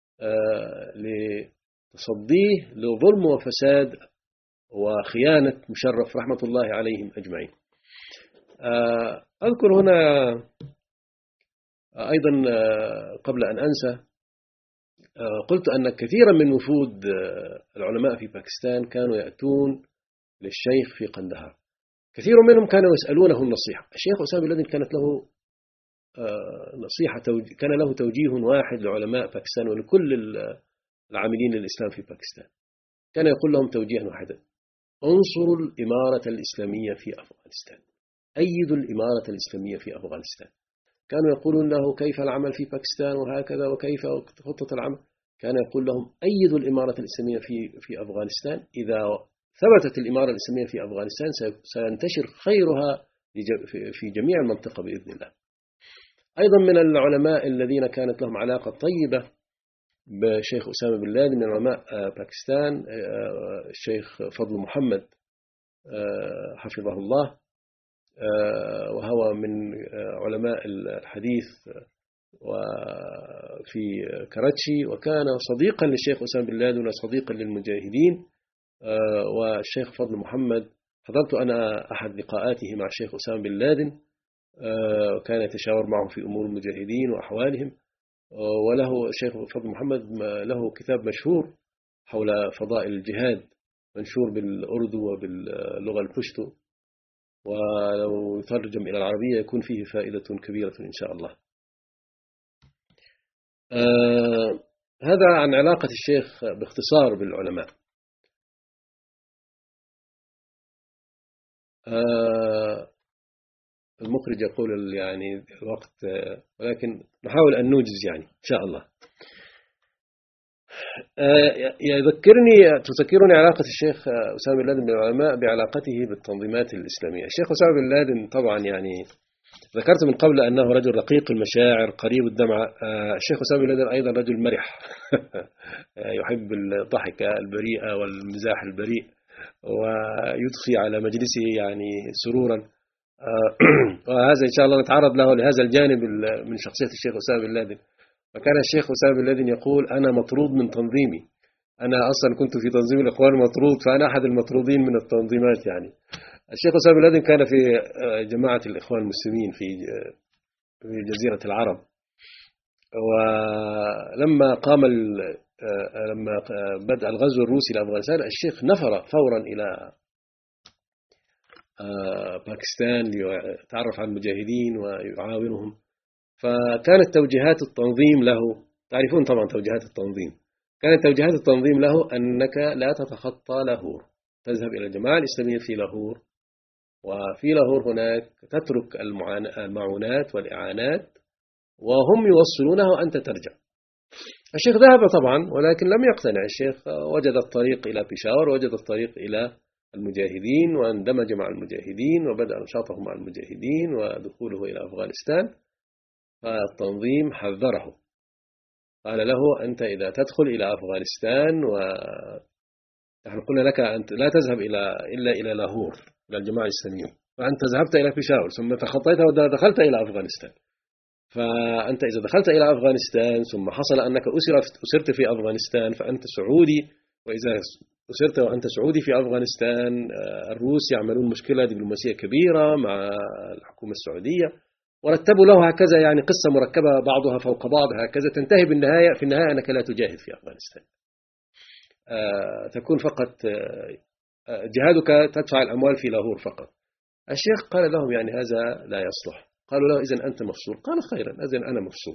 لتصديه لظلم وفساد وخيانة مشرف رحمة الله عليهم أجمعين. أذكر هنا أيضا قبل أن أنسى، قلت أن كثيرا من وفود العلماء في باكستان كانوا يأتون للشيخ في قندهار. كثير منهم كانوا يسألونه النصيحة. الشيخ أسامة بن لادن كانت له نصيحة، كان له توجيه واحد لعلماء باكستان ولكل العاملين للإسلام في باكستان. كان يقول لهم توجيها واحدا: انصروا الإمارة الإسلامية في أفغانستان، أيدوا الإمارة الإسلامية في أفغانستان. كانوا يقولون له كيف العمل في باكستان وهكذا وكيف خطة العمل. كان يقول لهم أيدوا الإمارة الإسلامية في أفغانستان. إذا ثبتت الإمارة الإسلامية في أفغانستان سينتشر خيرها في جميع المنطقة بإذن الله. أيضا من العلماء الذين كانت لهم علاقة طيبة بشيخ أسامة بن لادن من علماء باكستان الشيخ فضل محمد حفظه الله، وهو من علماء الحديث وفي كراتشي، وكان صديقا للشيخ أسامة بن لادن وصديقا للمجاهدين. والشيخ فضل محمد حضرت أنا أحد لقاءاته مع الشيخ أسامة بن لادن، وكان يتشاور معه في أمور المجاهدين وأحوالهم. وله الشيخ فضل محمد له كتاب مشهور حول فضائل الجهاد منشور بالأردو وباللغة البشتو، ولو يترجم إلى العربية يكون فيه فائدة كبيرة إن شاء الله. هذا عن علاقة الشيخ باختصار بالعلماء. المخرج يقول يعني الوقت، ولكن نحاول أن نوجز يعني إن شاء الله. تذكرني علاقة الشيخ أسامة بن لادن بالعلماء بعلاقته بالتنظيمات الإسلامية. الشيخ أسامة بن لادن طبعا يعني ذكرت من قبل أنه رجل رقيق المشاعر قريب الدمعة. الشيخ أسامة بن لادن أيضا رجل مرح يحب الضحك البريئة والمزاح البريء، ويضفي على مجلسه يعني سرورا. وهذا إن شاء الله نتعرض له لهذا الجانب من شخصية الشيخ أسامة بن لادن. فكان الشيخ أسامة بن لادن يقول: أنا مطرود من تنظيمي، أنا أصلا كنت في تنظيم الإخوان مطرود، فأنا أحد المطرودين من التنظيمات. يعني الشيخ أسامة بن لادن كان في جماعة الإخوان المسلمين في جزيرة العرب، ولما لما بدأ الغزو الروسي لأفغانستان الشيخ نفر فورا إلى باكستان ليتعرف على المجاهدين ويعاونهم. فكانت توجيهات التنظيم له، تعرفون طبعا توجيهات التنظيم، كانت توجيهات التنظيم له أنك لا تتخطى لاهور، تذهب إلى الجماعة الإسلامية في لاهور، وفي لاهور هناك تترك المعونات والإعانات وهم يوصلونها وأنت ترجع. الشيخ ذهب طبعا ولكن لم يقتنع. الشيخ وجد الطريق إلى بيشاور، وجد الطريق إلى المجاهدين، واندمج مع المجاهدين وبدأ نشاطه مع المجاهدين ودخوله إلى أفغانستان. فالتنظيم حذره، قال له: أنت إذا تدخل إلى أفغانستان، ونحن قلنا لك أنت لا تذهب إلا إلى لاهور إلى الجماعة الإسلامية، فأنت ذهبت إلى بيشاور ثم تخطيتها ودخلت إلى أفغانستان. فأنت إذا دخلت إلى أفغانستان ثم حصل أنك أسرت في أفغانستان فأنت سعودي، وإذا أسرت وأنت سعودي في أفغانستان الروس يعملون مشكلة دبلوماسية كبيرة مع الحكومة السعودية، ورتبوا له هكذا يعني قصة مركبة بعضها فوق بعض هكذا، تنتهي في النهاية أنك لا تجاهد في أفغانستان، تكون فقط جهادك تدفع الأموال في لاهور فقط. الشيخ قال لهم: يعني هذا لا يصلح. قالوا له: إذن أنت مفصول. قال: خيرا، إذن أنا مفصول.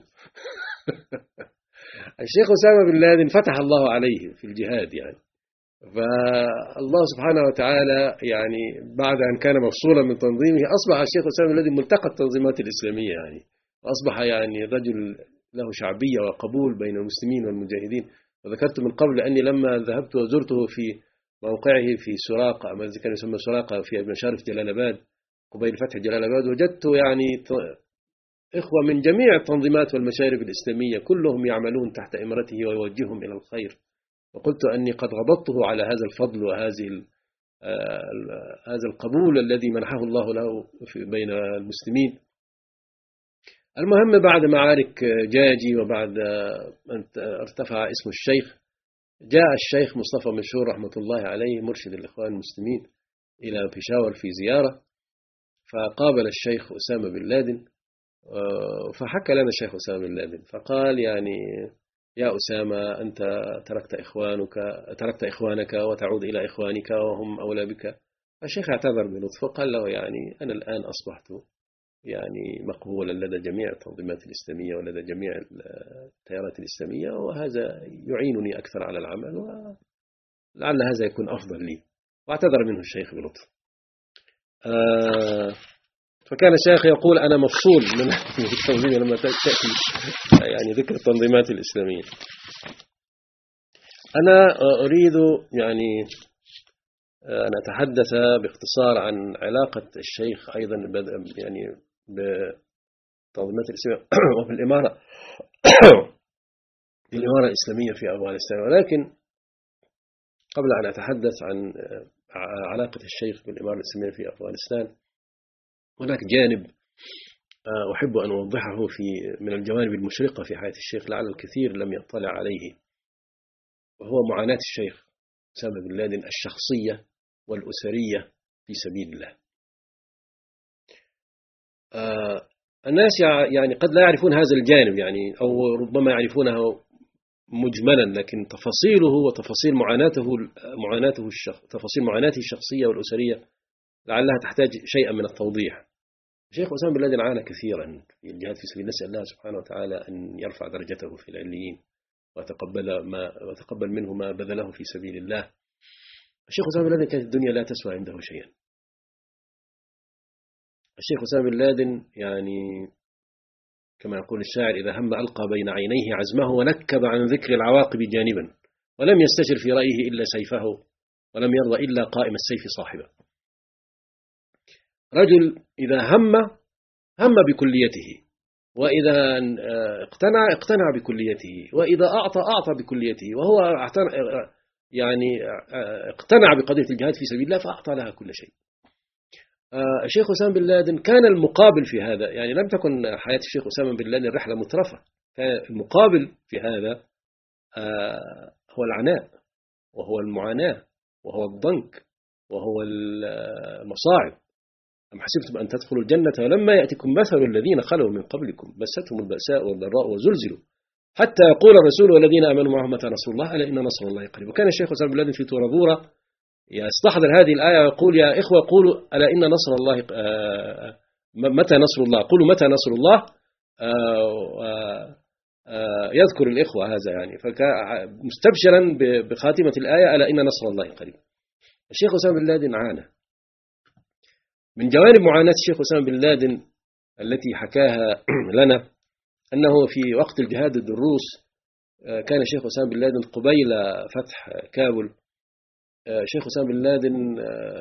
الشيخ أسامة بن لادن فتح الله عليه في الجهاد يعني، فالله سبحانه وتعالى يعني بعد أن كان مفصولا من تنظيمه أصبح الشيخ أسامة بن لادن ملتقى التنظيمات الإسلامية يعني، وأصبح يعني رجل له شعبية وقبول بين المسلمين والمجاهدين. وذكرت من قبل أني لما ذهبت وزرته في موقعه في سراقة، ما كان يسمى سراقة في مشارف جلال آباد قبيل فتح جلال آباد، وجدت يعني إخوة من جميع التنظيمات والمشارف الإسلامية كلهم يعملون تحت إمرته ويوجههم إلى الخير. وقلت أني قد غبطته على هذا الفضل وهذه هذا القبول الذي منحه الله له بين المسلمين. المهم بعد معارك جاجي وبعد أن ارتفع اسم الشيخ، جاء الشيخ مصطفى مشهور رحمة الله عليه مرشد الإخوان المسلمين إلى بيشاور في زيارة، فقابل الشيخ أسامة بن لادن، فحكى لنا الشيخ أسامة بن لادن فقال: يعني يا أسامة، أنت تركت إخوانك وتعود إلى إخوانك وهم أولى بك. الشيخ اعتذر بلطف وقال له: يعني أنا الآن أصبحت يعني مقبولا لدى جميع التنظيمات الإسلامية ولدى جميع التيارات الإسلامية، وهذا يعينني أكثر على العمل، ولعل هذا يكون أفضل لي. واعتذر منه الشيخ بلطف. فكان الشيخ يقول: أنا مفصول من التنظيم لما تأتي يعني ذكر التنظيمات الإسلامية. أنا أريد يعني أن أتحدث باختصار عن علاقة الشيخ أيضا يعني بالتنظيمات الإسلامية وبالإمارة الإسلامية في أفغانستان. ولكن قبل أن أتحدث عن علاقة الشيخ بالإمارة الإسلامية في أفغانستان، هناك جانب أحب أن أوضحه من الجوانب المشرقة في حياة الشيخ لعل الكثير لم يطلع عليه، وهو معاناة الشيخ أسامة بن لادن الشخصية والأسرية في سبيل الله. الناس يعني قد لا يعرفون هذا الجانب يعني، أو ربما يعرفونه مجملا، لكن تفاصيله وتفاصيل تفاصيل معاناته الشخصية والأسرية لعلها تحتاج شيئا من التوضيح. الشيخ أسامة بن لادن عانى كثيرا في الجهاد في سبيل الله، نسأل الله سبحانه وتعالى أن يرفع درجته في العليين وتقبل منه ما بذله في سبيل الله. الشيخ أسامة بن لادن كانت الدنيا لا تسوى عنده شيئا، الشيخ أسامة بن لادن يعني كما يقول الشاعر: إذا هم ألقى بين عينيه عزمه ونكب عن ذكر العواقب جانبا، ولم يستشر في رأيه إلا سيفه، ولم يرضى إلا قائم السيف صاحبه. رجل إذا هم بكليته، وإذا اقتنع بكليته، وإذا أعطى بكليته، وهو يعني اقتنع بقضية الجهاد في سبيل الله فأعطى لها كل شيء. الشيخ أسامة بن لادن كان المقابل في هذا، يعني لم تكن حياة الشيخ أسامة بن لادن رحلة مترفة، كان المقابل في هذا هو العناء، وهو المعاناة، وهو الضنك، وهو المصاعب. أم حسبتم أن تدخلوا الجنة ولما يأتكم مثل الذين خلوا من قبلكم مستهم البأساء والضراء وزلزلوا حتى يقول الرسول والذين آمنوا معه متى نصر الله ألا إن نصر الله قريب. وكان الشيخ أسامة بن لادن في تورابورا يستحضر هذه الآية ويقول: يا إخوة قولوا ألا إن نصر الله متى نصر الله، قولوا متى نصر الله. يذكر الإخوة هذا يعني، مستبشرا بخاتمة الآية ألا إن نصر الله قريب. الشيخ أسامة بن لادن عانى. من جوانب معاناة الشيخ أسامة بن لادن التي حكاها لنا أنه في وقت الجهاد ضد الروس كان الشيخ أسامة بن لادن قبيل فتح كابل. الشيخ أسامة بن لادن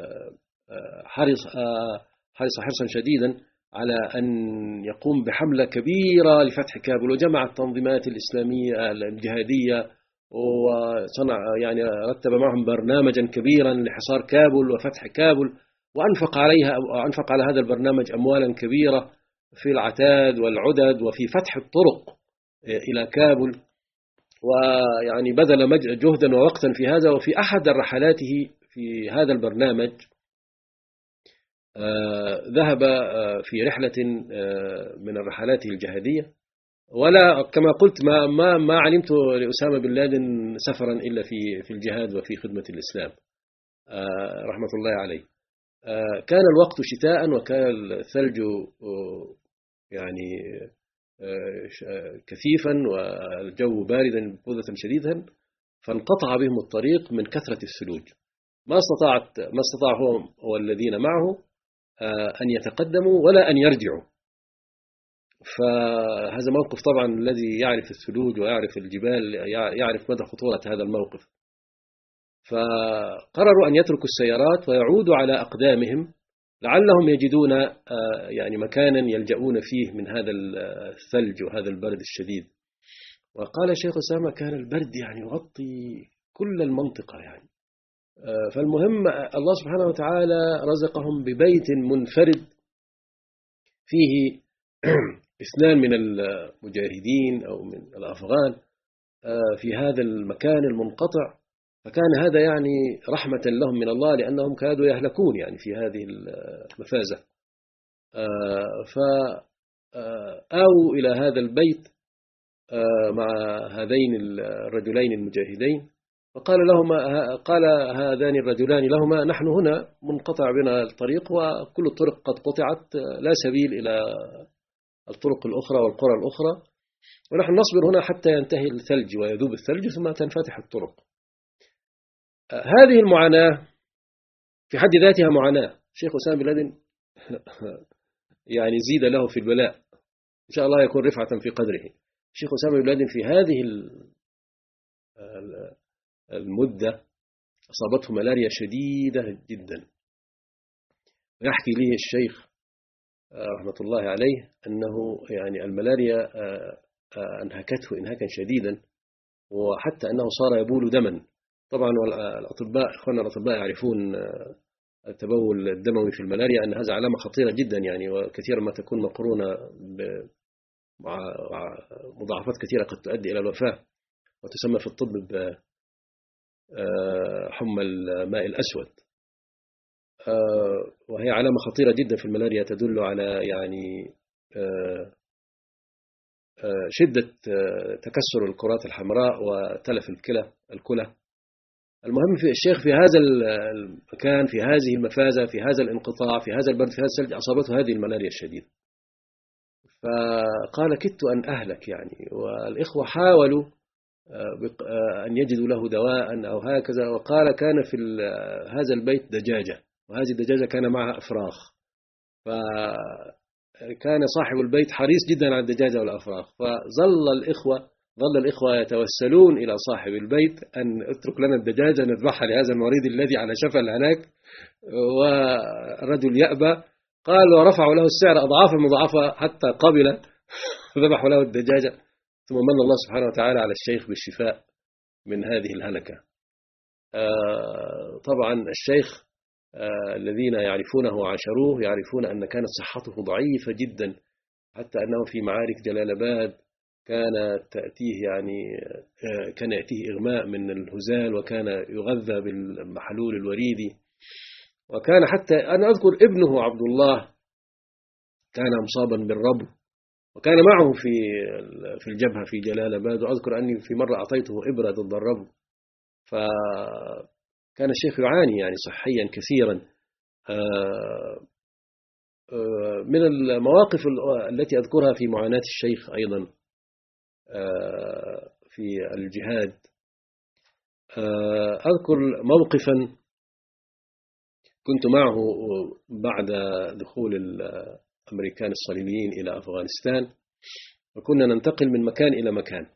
حرص حرصا شديدا على أن يقوم بحملة كبيرة لفتح كابل، وجمع التنظيمات الإسلامية الجهادية، وصنع يعني رتب معهم برنامجا كبيرا لحصار كابل وفتح كابل، وأنفق على هذا البرنامج أموالا كبيرة في العتاد والعدد وفي فتح الطرق إلى كابل، ويعني بذل جهدا ووقتا في هذا. وفي أحد رحلاته في هذا البرنامج ذهب في رحلة من الرحلات الجهادية، ولا كما قلت ما علمت لأسامة بن لادن سفرا إلا في الجهاد وفي خدمة الإسلام رحمة الله عليه. كان الوقت شتاء، وكان الثلج يعني كثيفا، والجو باردا بردة شديدا، فانقطع بهم الطريق من كثرة الثلوج. ما استطاع هو والذين معه أن يتقدموا ولا أن يرجعوا. فهذا موقف طبعا الذي يعرف الثلوج ويعرف الجبال يعرف مدى خطورة هذا الموقف. فقرروا أن يتركوا السيارات ويعودوا على أقدامهم لعلهم يجدون يعني مكانا يلجؤون فيه من هذا الثلج وهذا البرد الشديد. وقال الشيخ أسامة: كان البرد يعني يغطي كل المنطقة يعني. فالمهم الله سبحانه وتعالى رزقهم ببيت منفرد فيه 2 من المجاهدين أو من الأفغان في هذا المكان المنقطع، فكان هذا يعني رحمة لهم من الله، لأنهم كادوا يهلكون يعني في هذه المفازة. فآووا إلى هذا البيت مع هذين الرجلين المجاهدين، قال هذان الرجلان لهما: نحن هنا منقطع بنا الطريق، وكل الطرق قد قطعت، لا سبيل إلى الطرق الأخرى والقرى الأخرى، ونحن نصبر هنا حتى ينتهي الثلج ويذوب الثلج ثم تنفتح الطرق. هذه المعاناة في حد ذاتها معاناة. الشيخ أسامة بن لادن يعني زيد له في البلاء، إن شاء الله يكون رفعة في قدره. الشيخ أسامة بن لادن في هذه المدة أصابته ملاريا شديدة جدا. يحكي لي الشيخ رحمة الله عليه أنه يعني الملاريا أنهكته إنهاكا شديدا، وحتى أنه صار يبول دما. طبعا إخواننا الأطباء يعرفون التبول الدموي في الملاريا أن هذا علامة خطيرة جدا يعني، وكثيرا ما تكون مقرونة مع مضاعفات كثيرة قد تؤدي إلى الوفاة، وتسمى في الطب بحمى الماء الأسود، وهي علامة خطيرة جدا في الملاريا تدل على يعني شدة تكسر الكرات الحمراء وتلف الكلى. المهم في الشيخ في هذا المكان، في هذه المفازة، في هذا الانقطاع، في هذا البرد، في هذا الثلج، أصابته هذه الملاريا الشديدة. فقال: كدت أن أهلك يعني. والإخوة حاولوا أن يجدوا له دواء أو هكذا. وقال: كان في هذا البيت دجاجة، وهذه الدجاجة كان معها أفراخ، فكان صاحب البيت حريص جدا على الدجاجة والأفراخ، ظل الإخوة يتوسلون إلى صاحب البيت أن اترك لنا الدجاجة نذبحها لهذا المريض الذي على شفا الهلاك. والرجل يأبى، قال ورفعوا له السعر أضعافا مضاعفة حتى قبل، ذبحوا له الدجاجة. ثم من الله سبحانه وتعالى على الشيخ بالشفاء من هذه الهلكة. طبعا الشيخ الذين يعرفونه وعاشروه يعرفون أن كانت صحته ضعيفة جدا، حتى أنه في معارك جلال آباد كان يأتيه إغماء من الهزال، وكان يغذى بالمحلول الوريدي. وكان حتى أنا أذكر ابنه عبد الله كان مصابا بالربو، وكان معه في الجبهة في جلال آباد، وأذكر أني في مرة أعطيته إبرة ضد الربو. فكان الشيخ يعاني يعني صحيا كثيرا. من المواقف التي أذكرها في معاناة الشيخ أيضا في الجهاد، أذكر موقفا كنت معه بعد دخول الأمريكان الصليبيين إلى أفغانستان، وكنا ننتقل من مكان إلى مكان.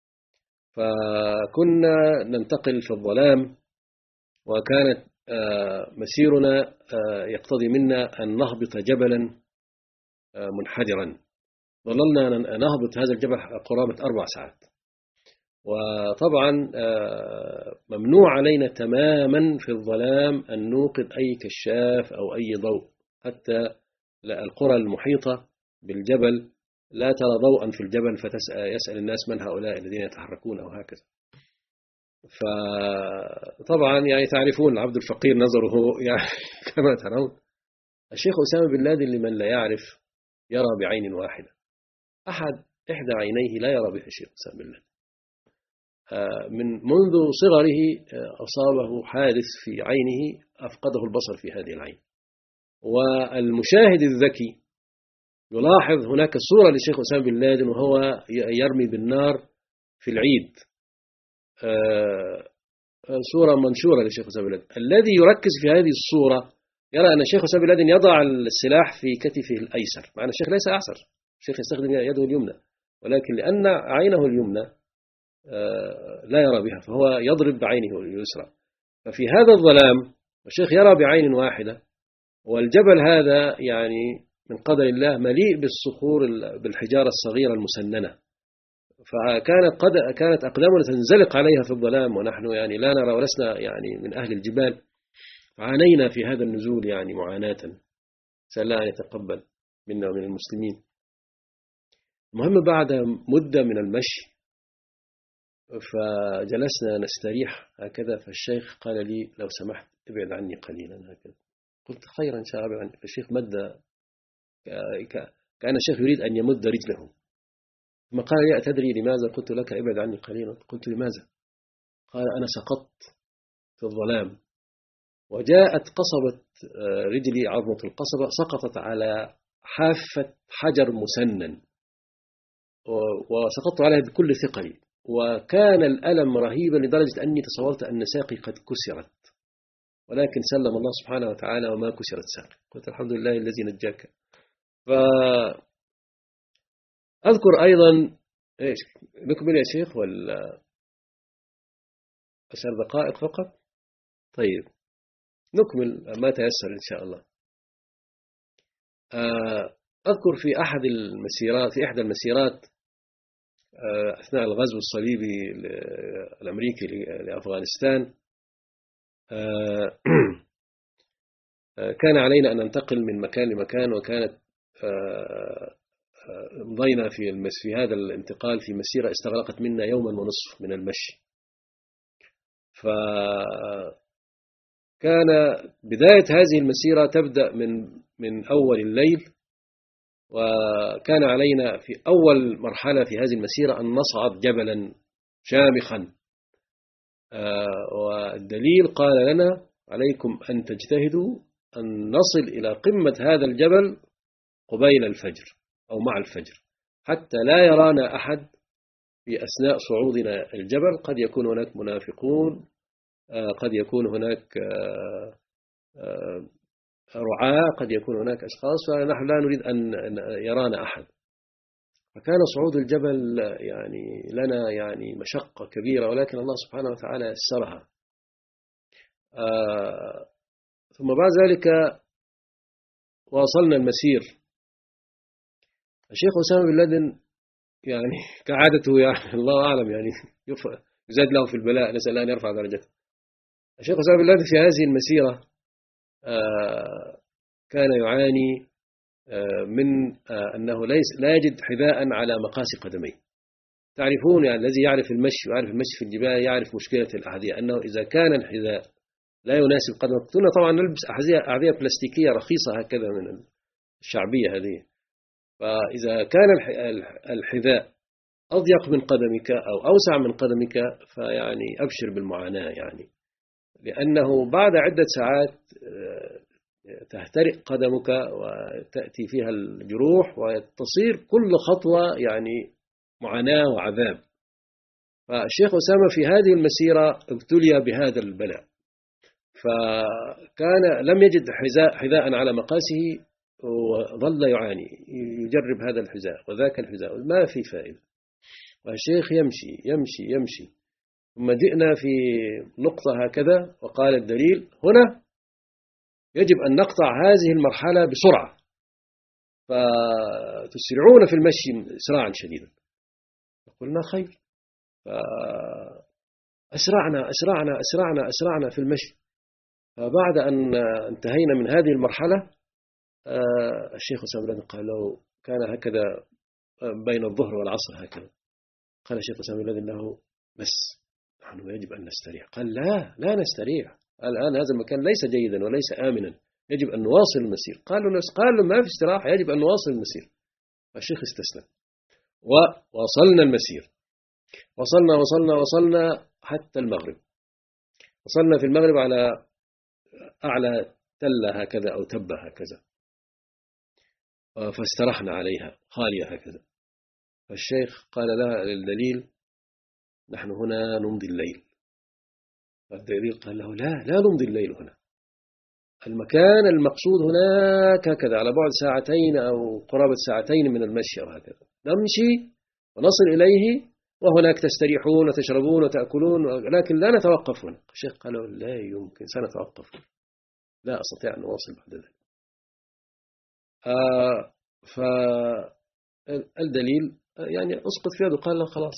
فكنا ننتقل في الظلام، وكانت مسيرنا يقتضي منا أن نهبط جبلا منحدرا. ظللنا نهبط هذا الجبل قرابة 4 ساعات، وطبعا ممنوع علينا تماما في الظلام أن نوقد أي كشاف أو أي ضوء، حتى القرى المحيطة بالجبل لا ترى ضوءا في الجبل فيسأل الناس من هؤلاء الذين يتحركون أو هكذا. فطبعا يعني تعرفون العبد الفقير نظره يعني كما ترون. الشيخ أسامة بن لادن لمن لا يعرف يرى بعين واحدة، إحدى عينيه لا يرى بها الشيخ أسامة بن لادن. منذ صغره أصابه حادث في عينه أفقده البصر في هذه العين. والمشاهد الذكي يلاحظ هناك صورة للشيخ أسامة بن لادن وهو يرمي بالنار في العيد، صورة منشورة للشيخ أسامة بن لادن. الذي يركز في هذه الصورة يرى أن الشيخ أسامة بن لادن يضع السلاح في كتفه الأيسر، مع أن الشيخ ليس أعسر، الشيخ يستخدم يده اليمنى، ولكن لأن عينه اليمنى لا يرى بها فهو يضرب بعينه اليسرى. ففي هذا الظلام الشيخ يرى بعين واحدة، والجبل هذا يعني من قدر الله مليء بالصخور بالحجارة الصغيرة المسننة، كانت أقدامنا تنزلق عليها في الظلام، ونحن يعني لا نرى ولسنا يعني من أهل الجبال. عانينا في هذا النزول يعني معاناة، نسأل الله أن يتقبل منا ومن المسلمين. المهم بعد مدة من المشي فجلسنا نستريح هكذا، فالشيخ قال لي لو سمحت ابعد عني قليلا هكذا. قلت خيرا إن شاء الله. فالشيخ مد كان الشيخ يريد أن يمد رجله، ثم قال لي أتدري لماذا قلت لك ابعد عني قليلا؟ قلت لماذا؟ قال أنا سقطت في الظلام، وجاءت قصبة رجلي، عظمة القصبة سقطت على حافة حجر مسنن، وسقطت عليها بكل ثقلي، وكان الألم رهيبا لدرجة أني تصورت أن ساقي قد كسرت، ولكن سلم الله سبحانه وتعالى وما كسرت ساقي. قلت الحمد لله الذي نجاك. فأذكر أيضا إيش نكمل يا شيخ ولا 10 دقائق فقط؟ طيب نكمل ما تيسر إن شاء الله. أذكر في إحدى المسيرات أثناء الغزو الصليبي الأمريكي لأفغانستان، كان علينا أن ننتقل من مكان لمكان، وكانت مضينا في هذا الانتقال في مسيرة استغرقت منا 1.5 يوما من المشي. فكان بداية هذه المسيرة تبدأ من أول الليل، وكان علينا في أول مرحلة في هذه المسيرة أن نصعد جبلا شامخا، والدليل قال لنا عليكم أن تجتهدوا أن نصل إلى قمة هذا الجبل قبيل الفجر أو مع الفجر، حتى لا يرانا أحد في أثناء صعودنا الجبل. قد يكون هناك منافقون، قد يكون هناك رعاة، قد يكون هناك أشخاص، فنحن لا نريد أن يرانا أحد. فكان صعود الجبل يعني لنا يعني مشقة كبيرة، ولكن الله سبحانه وتعالى يسرها. ثم بعد ذلك واصلنا المسير. الشيخ أسامة بن لادن يعني كعادته يعني الله أعلم يعني يزاد له في البلاء، نسأل الله أن يرفع درجته. الشيخ أسامة بن لادن في هذه المسيرة كان يعاني من أنه لا يجد حذاء على مقاس قدميه. تعرفون يعني الذي يعرف المشي ويعرف المشي في الجبال يعرف مشكلة الأحذية، أنه إذا كان الحذاء لا يناسب قدمك، كنا طبعا نلبس أحذية بلاستيكية رخيصة هكذا من الشعبية هذه، فإذا كان الحذاء أضيق من قدمك أو أوسع من قدمك فيعني أبشر بالمعاناة، يعني لأنه بعد عدة ساعات تحترق قدمك وتأتي فيها الجروح وتصير كل خطوة يعني معاناة وعذاب. فالشيخ أسامة في هذه المسيرة ابتلي بهذا البلاء، فكان لم يجد حذاء على مقاسه وظل يعاني، يجرب هذا الحذاء وذاك الحذاء ما في فائدة، والشيخ يمشي يمشي يمشي. ثم جئنا في نقطة هكذا وقال الدليل هنا يجب أن نقطع هذه المرحلة بسرعة، فتسرعون في المشي إسراعا شديدا. قلنا خير، فأسرعنا أسرعنا أسرعنا أسرعنا في المشي. فبعد أن انتهينا من هذه المرحلة الشيخ أسامة قال له، كان هكذا بين الظهر والعصر هكذا، قال الشيخ أسامة له بس نحن يجب أن نستريح. قال لا نستريح الآن، هذا المكان ليس جيدا وليس آمنا، يجب أن نواصل المسير. قال له ما في استراحة، يجب أن نواصل المسير. الشيخ استسلم وواصلنا المسير. وصلنا حتى المغرب. وصلنا في المغرب على أعلى تلة هكذا أو تبة هكذا، فاسترحنا عليها خالية هكذا. فالشيخ قال لها للدليل نحن هنا نمضي الليل. الدليل قال له لا نمضي الليل هنا، المكان المقصود هناك هكذا على بعد ساعتين أو قرابة ساعتين من المشي أو هكذا، نمشي ونصل إليه وهناك تستريحون وتشربون وتأكلون، لكن لا نتوقف هنا. الشيخ قال له لا يمكن، سنتوقف هنا، لا أستطيع أن أواصل بعد ذلك. فالدليل يعني أسقط في يده، قال له خلاص.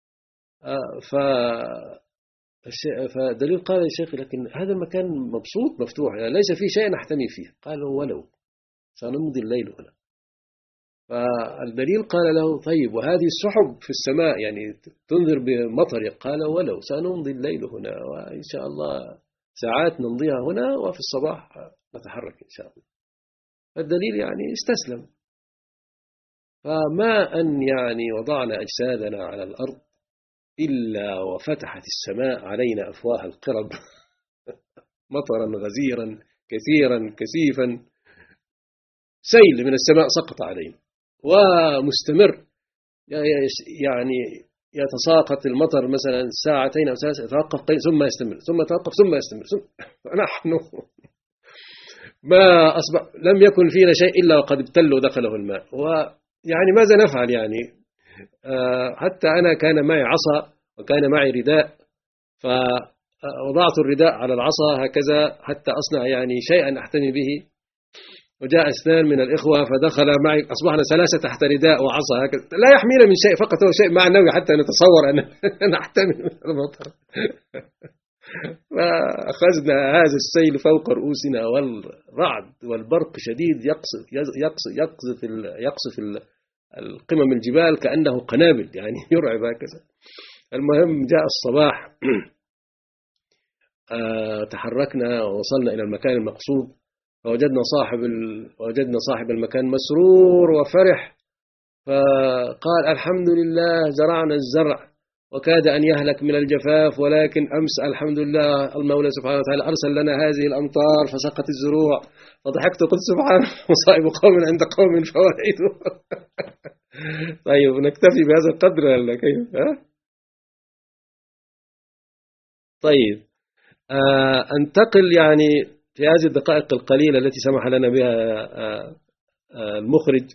فالدليل قال للشيخ لكن هذا المكان مبسوط مفتوح، يعني ليس فيه شيء نحتمي فيه. قال له ولو سنمضي الليل هنا. فالدليل قال له طيب وهذه السحب في السماء يعني تنذر بمطر. قال ولو سنمضي الليل هنا، وإن شاء الله ساعات نمضيها هنا وفي الصباح نتحرك إن شاء الله. فالدليل يعني استسلم. فما أن يعني وضعنا أجسادنا على الأرض إلا وفتحت السماء علينا أفواه القرب مطرا غزيرا كثيرا كثيفا، سيل من السماء سقط علينا ومستمر، يعني يتساقط المطر مثلا ساعتين أو ثلاث، يتوقف ثم يستمر، ثم يتوقف ثم يستمر، نحن ما أصبح لم يكن فينا شيء إلا وقد ابتل ودخله الماء. ويعني ماذا نفعل يعني؟ حتى أنا كان معي عصا وكان معي رداء، فوضعت الرداء على العصا هكذا حتى أصنع يعني شيئا أحتمي به، وجاء اثنان من الإخوة فدخل معي، أصبحنا ثلاثة تحت رداء وعصا هكذا، لا يحمينا من شيء، فقط هو شيء معنوي حتى نتصور أن نحتمي من المطر. فأخذنا هذا السيل فوق رؤوسنا، والرعد والبرق شديد يقصف القمم الجبال كأنه قنابل، يعني يرعب هكذا. المهم جاء الصباح، تحركنا ووصلنا إلى المكان المقصود، فوجدنا صاحب المكان مسرور وفرح، فقال الحمد لله زرعنا الزرع وكاد أن يهلك من الجفاف، ولكن أمس الحمد لله المولى سبحانه وتعالى أرسل لنا هذه الأمطار فسقت الزروع. فضحكت قلت سبحان مصائب قوم عند قوم فوائد. طيب نكتفي بهذا القدر ولا كيف؟ طيب أنتقل يعني في هذه الدقائق القليلة التي سمح لنا بها المخرج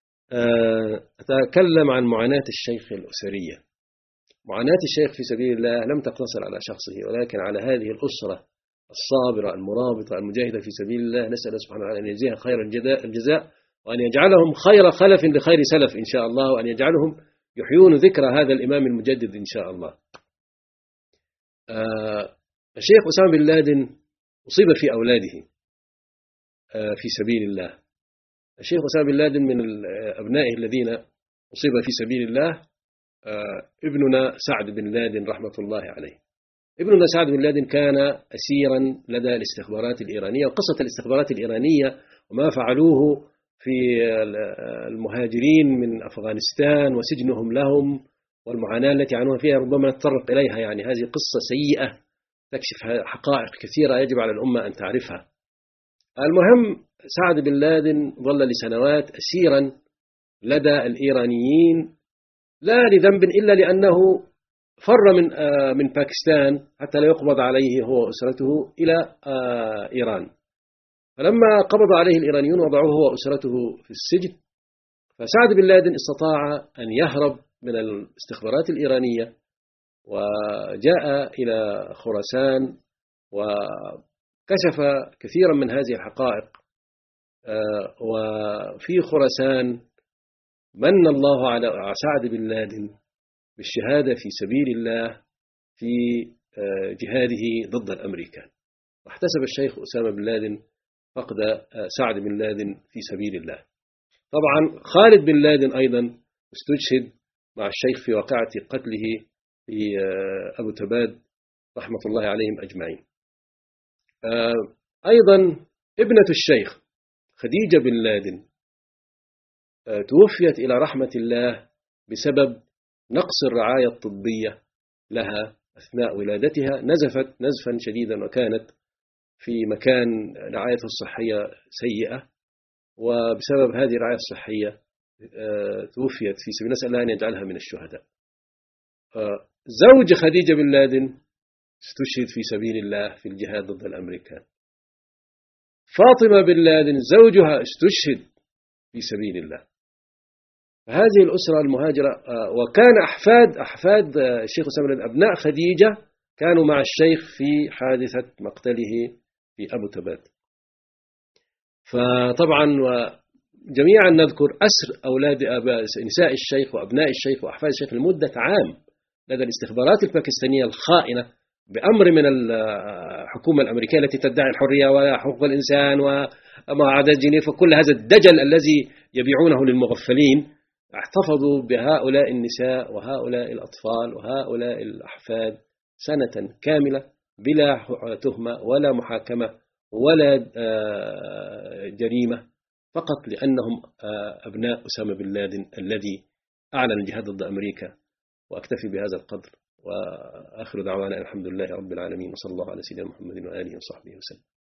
أتكلم عن معاناة الشيخ الأسرية. معاناة الشيخ في سبيل الله لم تقتصر على شخصه، ولكن على هذه الأسرة الصابرة المرابطة المجاهدة في سبيل الله. نسأل الله سبحانه وتعالى أن يجزيها خير الجزاء، وأن يجعلهم خير خلف لخير سلف إن شاء الله، وأن يجعلهم يحيون ذكرى هذا الإمام المجدد إن شاء الله. الشيخ أسامة بن لادن أصيب في أولاده في سبيل الله. الشيخ أسامة بن لادن من أبنائه الذين أصيب في سبيل الله ابننا سعد بن لادن رحمة الله عليه. ابننا سعد بن لادن كان أسيرا لدى الاستخبارات الإيرانية، وقصة الاستخبارات الإيرانية وما فعلوه في المهاجرين من أفغانستان وسجنهم لهم والمعاناة التي عانوها فيها ربما نتطرق إليها. يعني هذه قصة سيئة تكشف حقائق كثيرة يجب على الأمة أن تعرفها. المهم سعد بن لادن ظل لسنوات أسيرا لدى الإيرانيين، لا لذنب إلا لأنه فر من باكستان حتى لا يقبض عليه هو وأسرته إلى إيران. فلما قبض عليه الإيرانيون وضعوه هو وأسرته في السجن، فسعد بن لادن استطاع أن يهرب من الاستخبارات الإيرانية وجاء إلى خراسان وكشف كثيرا من هذه الحقائق. وفي خراسان من الله على سعد بن لادن بالشهادة في سبيل الله في جهاده ضد الأمريكان. واحتسب الشيخ أسامة بن لادن فقد سعد بن لادن في سبيل الله. طبعا خالد بن لادن أيضا استشهد مع الشيخ في واقعة قتله في أبو تباد رحمة الله عليهم أجمعين. أيضا ابنة الشيخ خديجة بن لادن توفيت إلى رحمة الله بسبب نقص الرعاية الطبية لها أثناء ولادتها. نزفت نزفا شديدا وكانت في مكان رعايته الصحية سيئة، وبسبب هذه الرعاية الصحية توفيت في سبيل. نسأل الله أن يجعلها من الشهداء. زوج خديجة بن لادن استشهد في سبيل الله في الجهاد ضد الأمريكان. فاطمة بن لادن زوجها استشهد في سبيل الله. هذه الأسرة المهاجرة، وكان أحفاد الشيخ أسامة بن لادن أبناء خديجة كانوا مع الشيخ في حادثة مقتله في أبو تباد. فطبعا جميعا نذكر أسر أولاد نساء الشيخ وأبناء الشيخ وأحفاد الشيخ لمدة عام لدى الاستخبارات الباكستانية الخائنة بأمر من الحكومة الأمريكية التي تدعي الحرية وحقوق الإنسان ومعاهدات جنيف وكل هذا الدجل الذي يبيعونه للمغفلين. احتفظوا بهؤلاء النساء وهؤلاء الأطفال وهؤلاء الأحفاد سنة كاملة بلا تهمة ولا محاكمة ولا جريمة، فقط لأنهم أبناء أسامة بن لادن الذي أعلن الجهاد ضد أمريكا. وأكتفي بهذا القدر، وآخر دعوانا الحمد لله رب العالمين، وصلى الله على سيدنا محمد وآله وصحبه وسلم.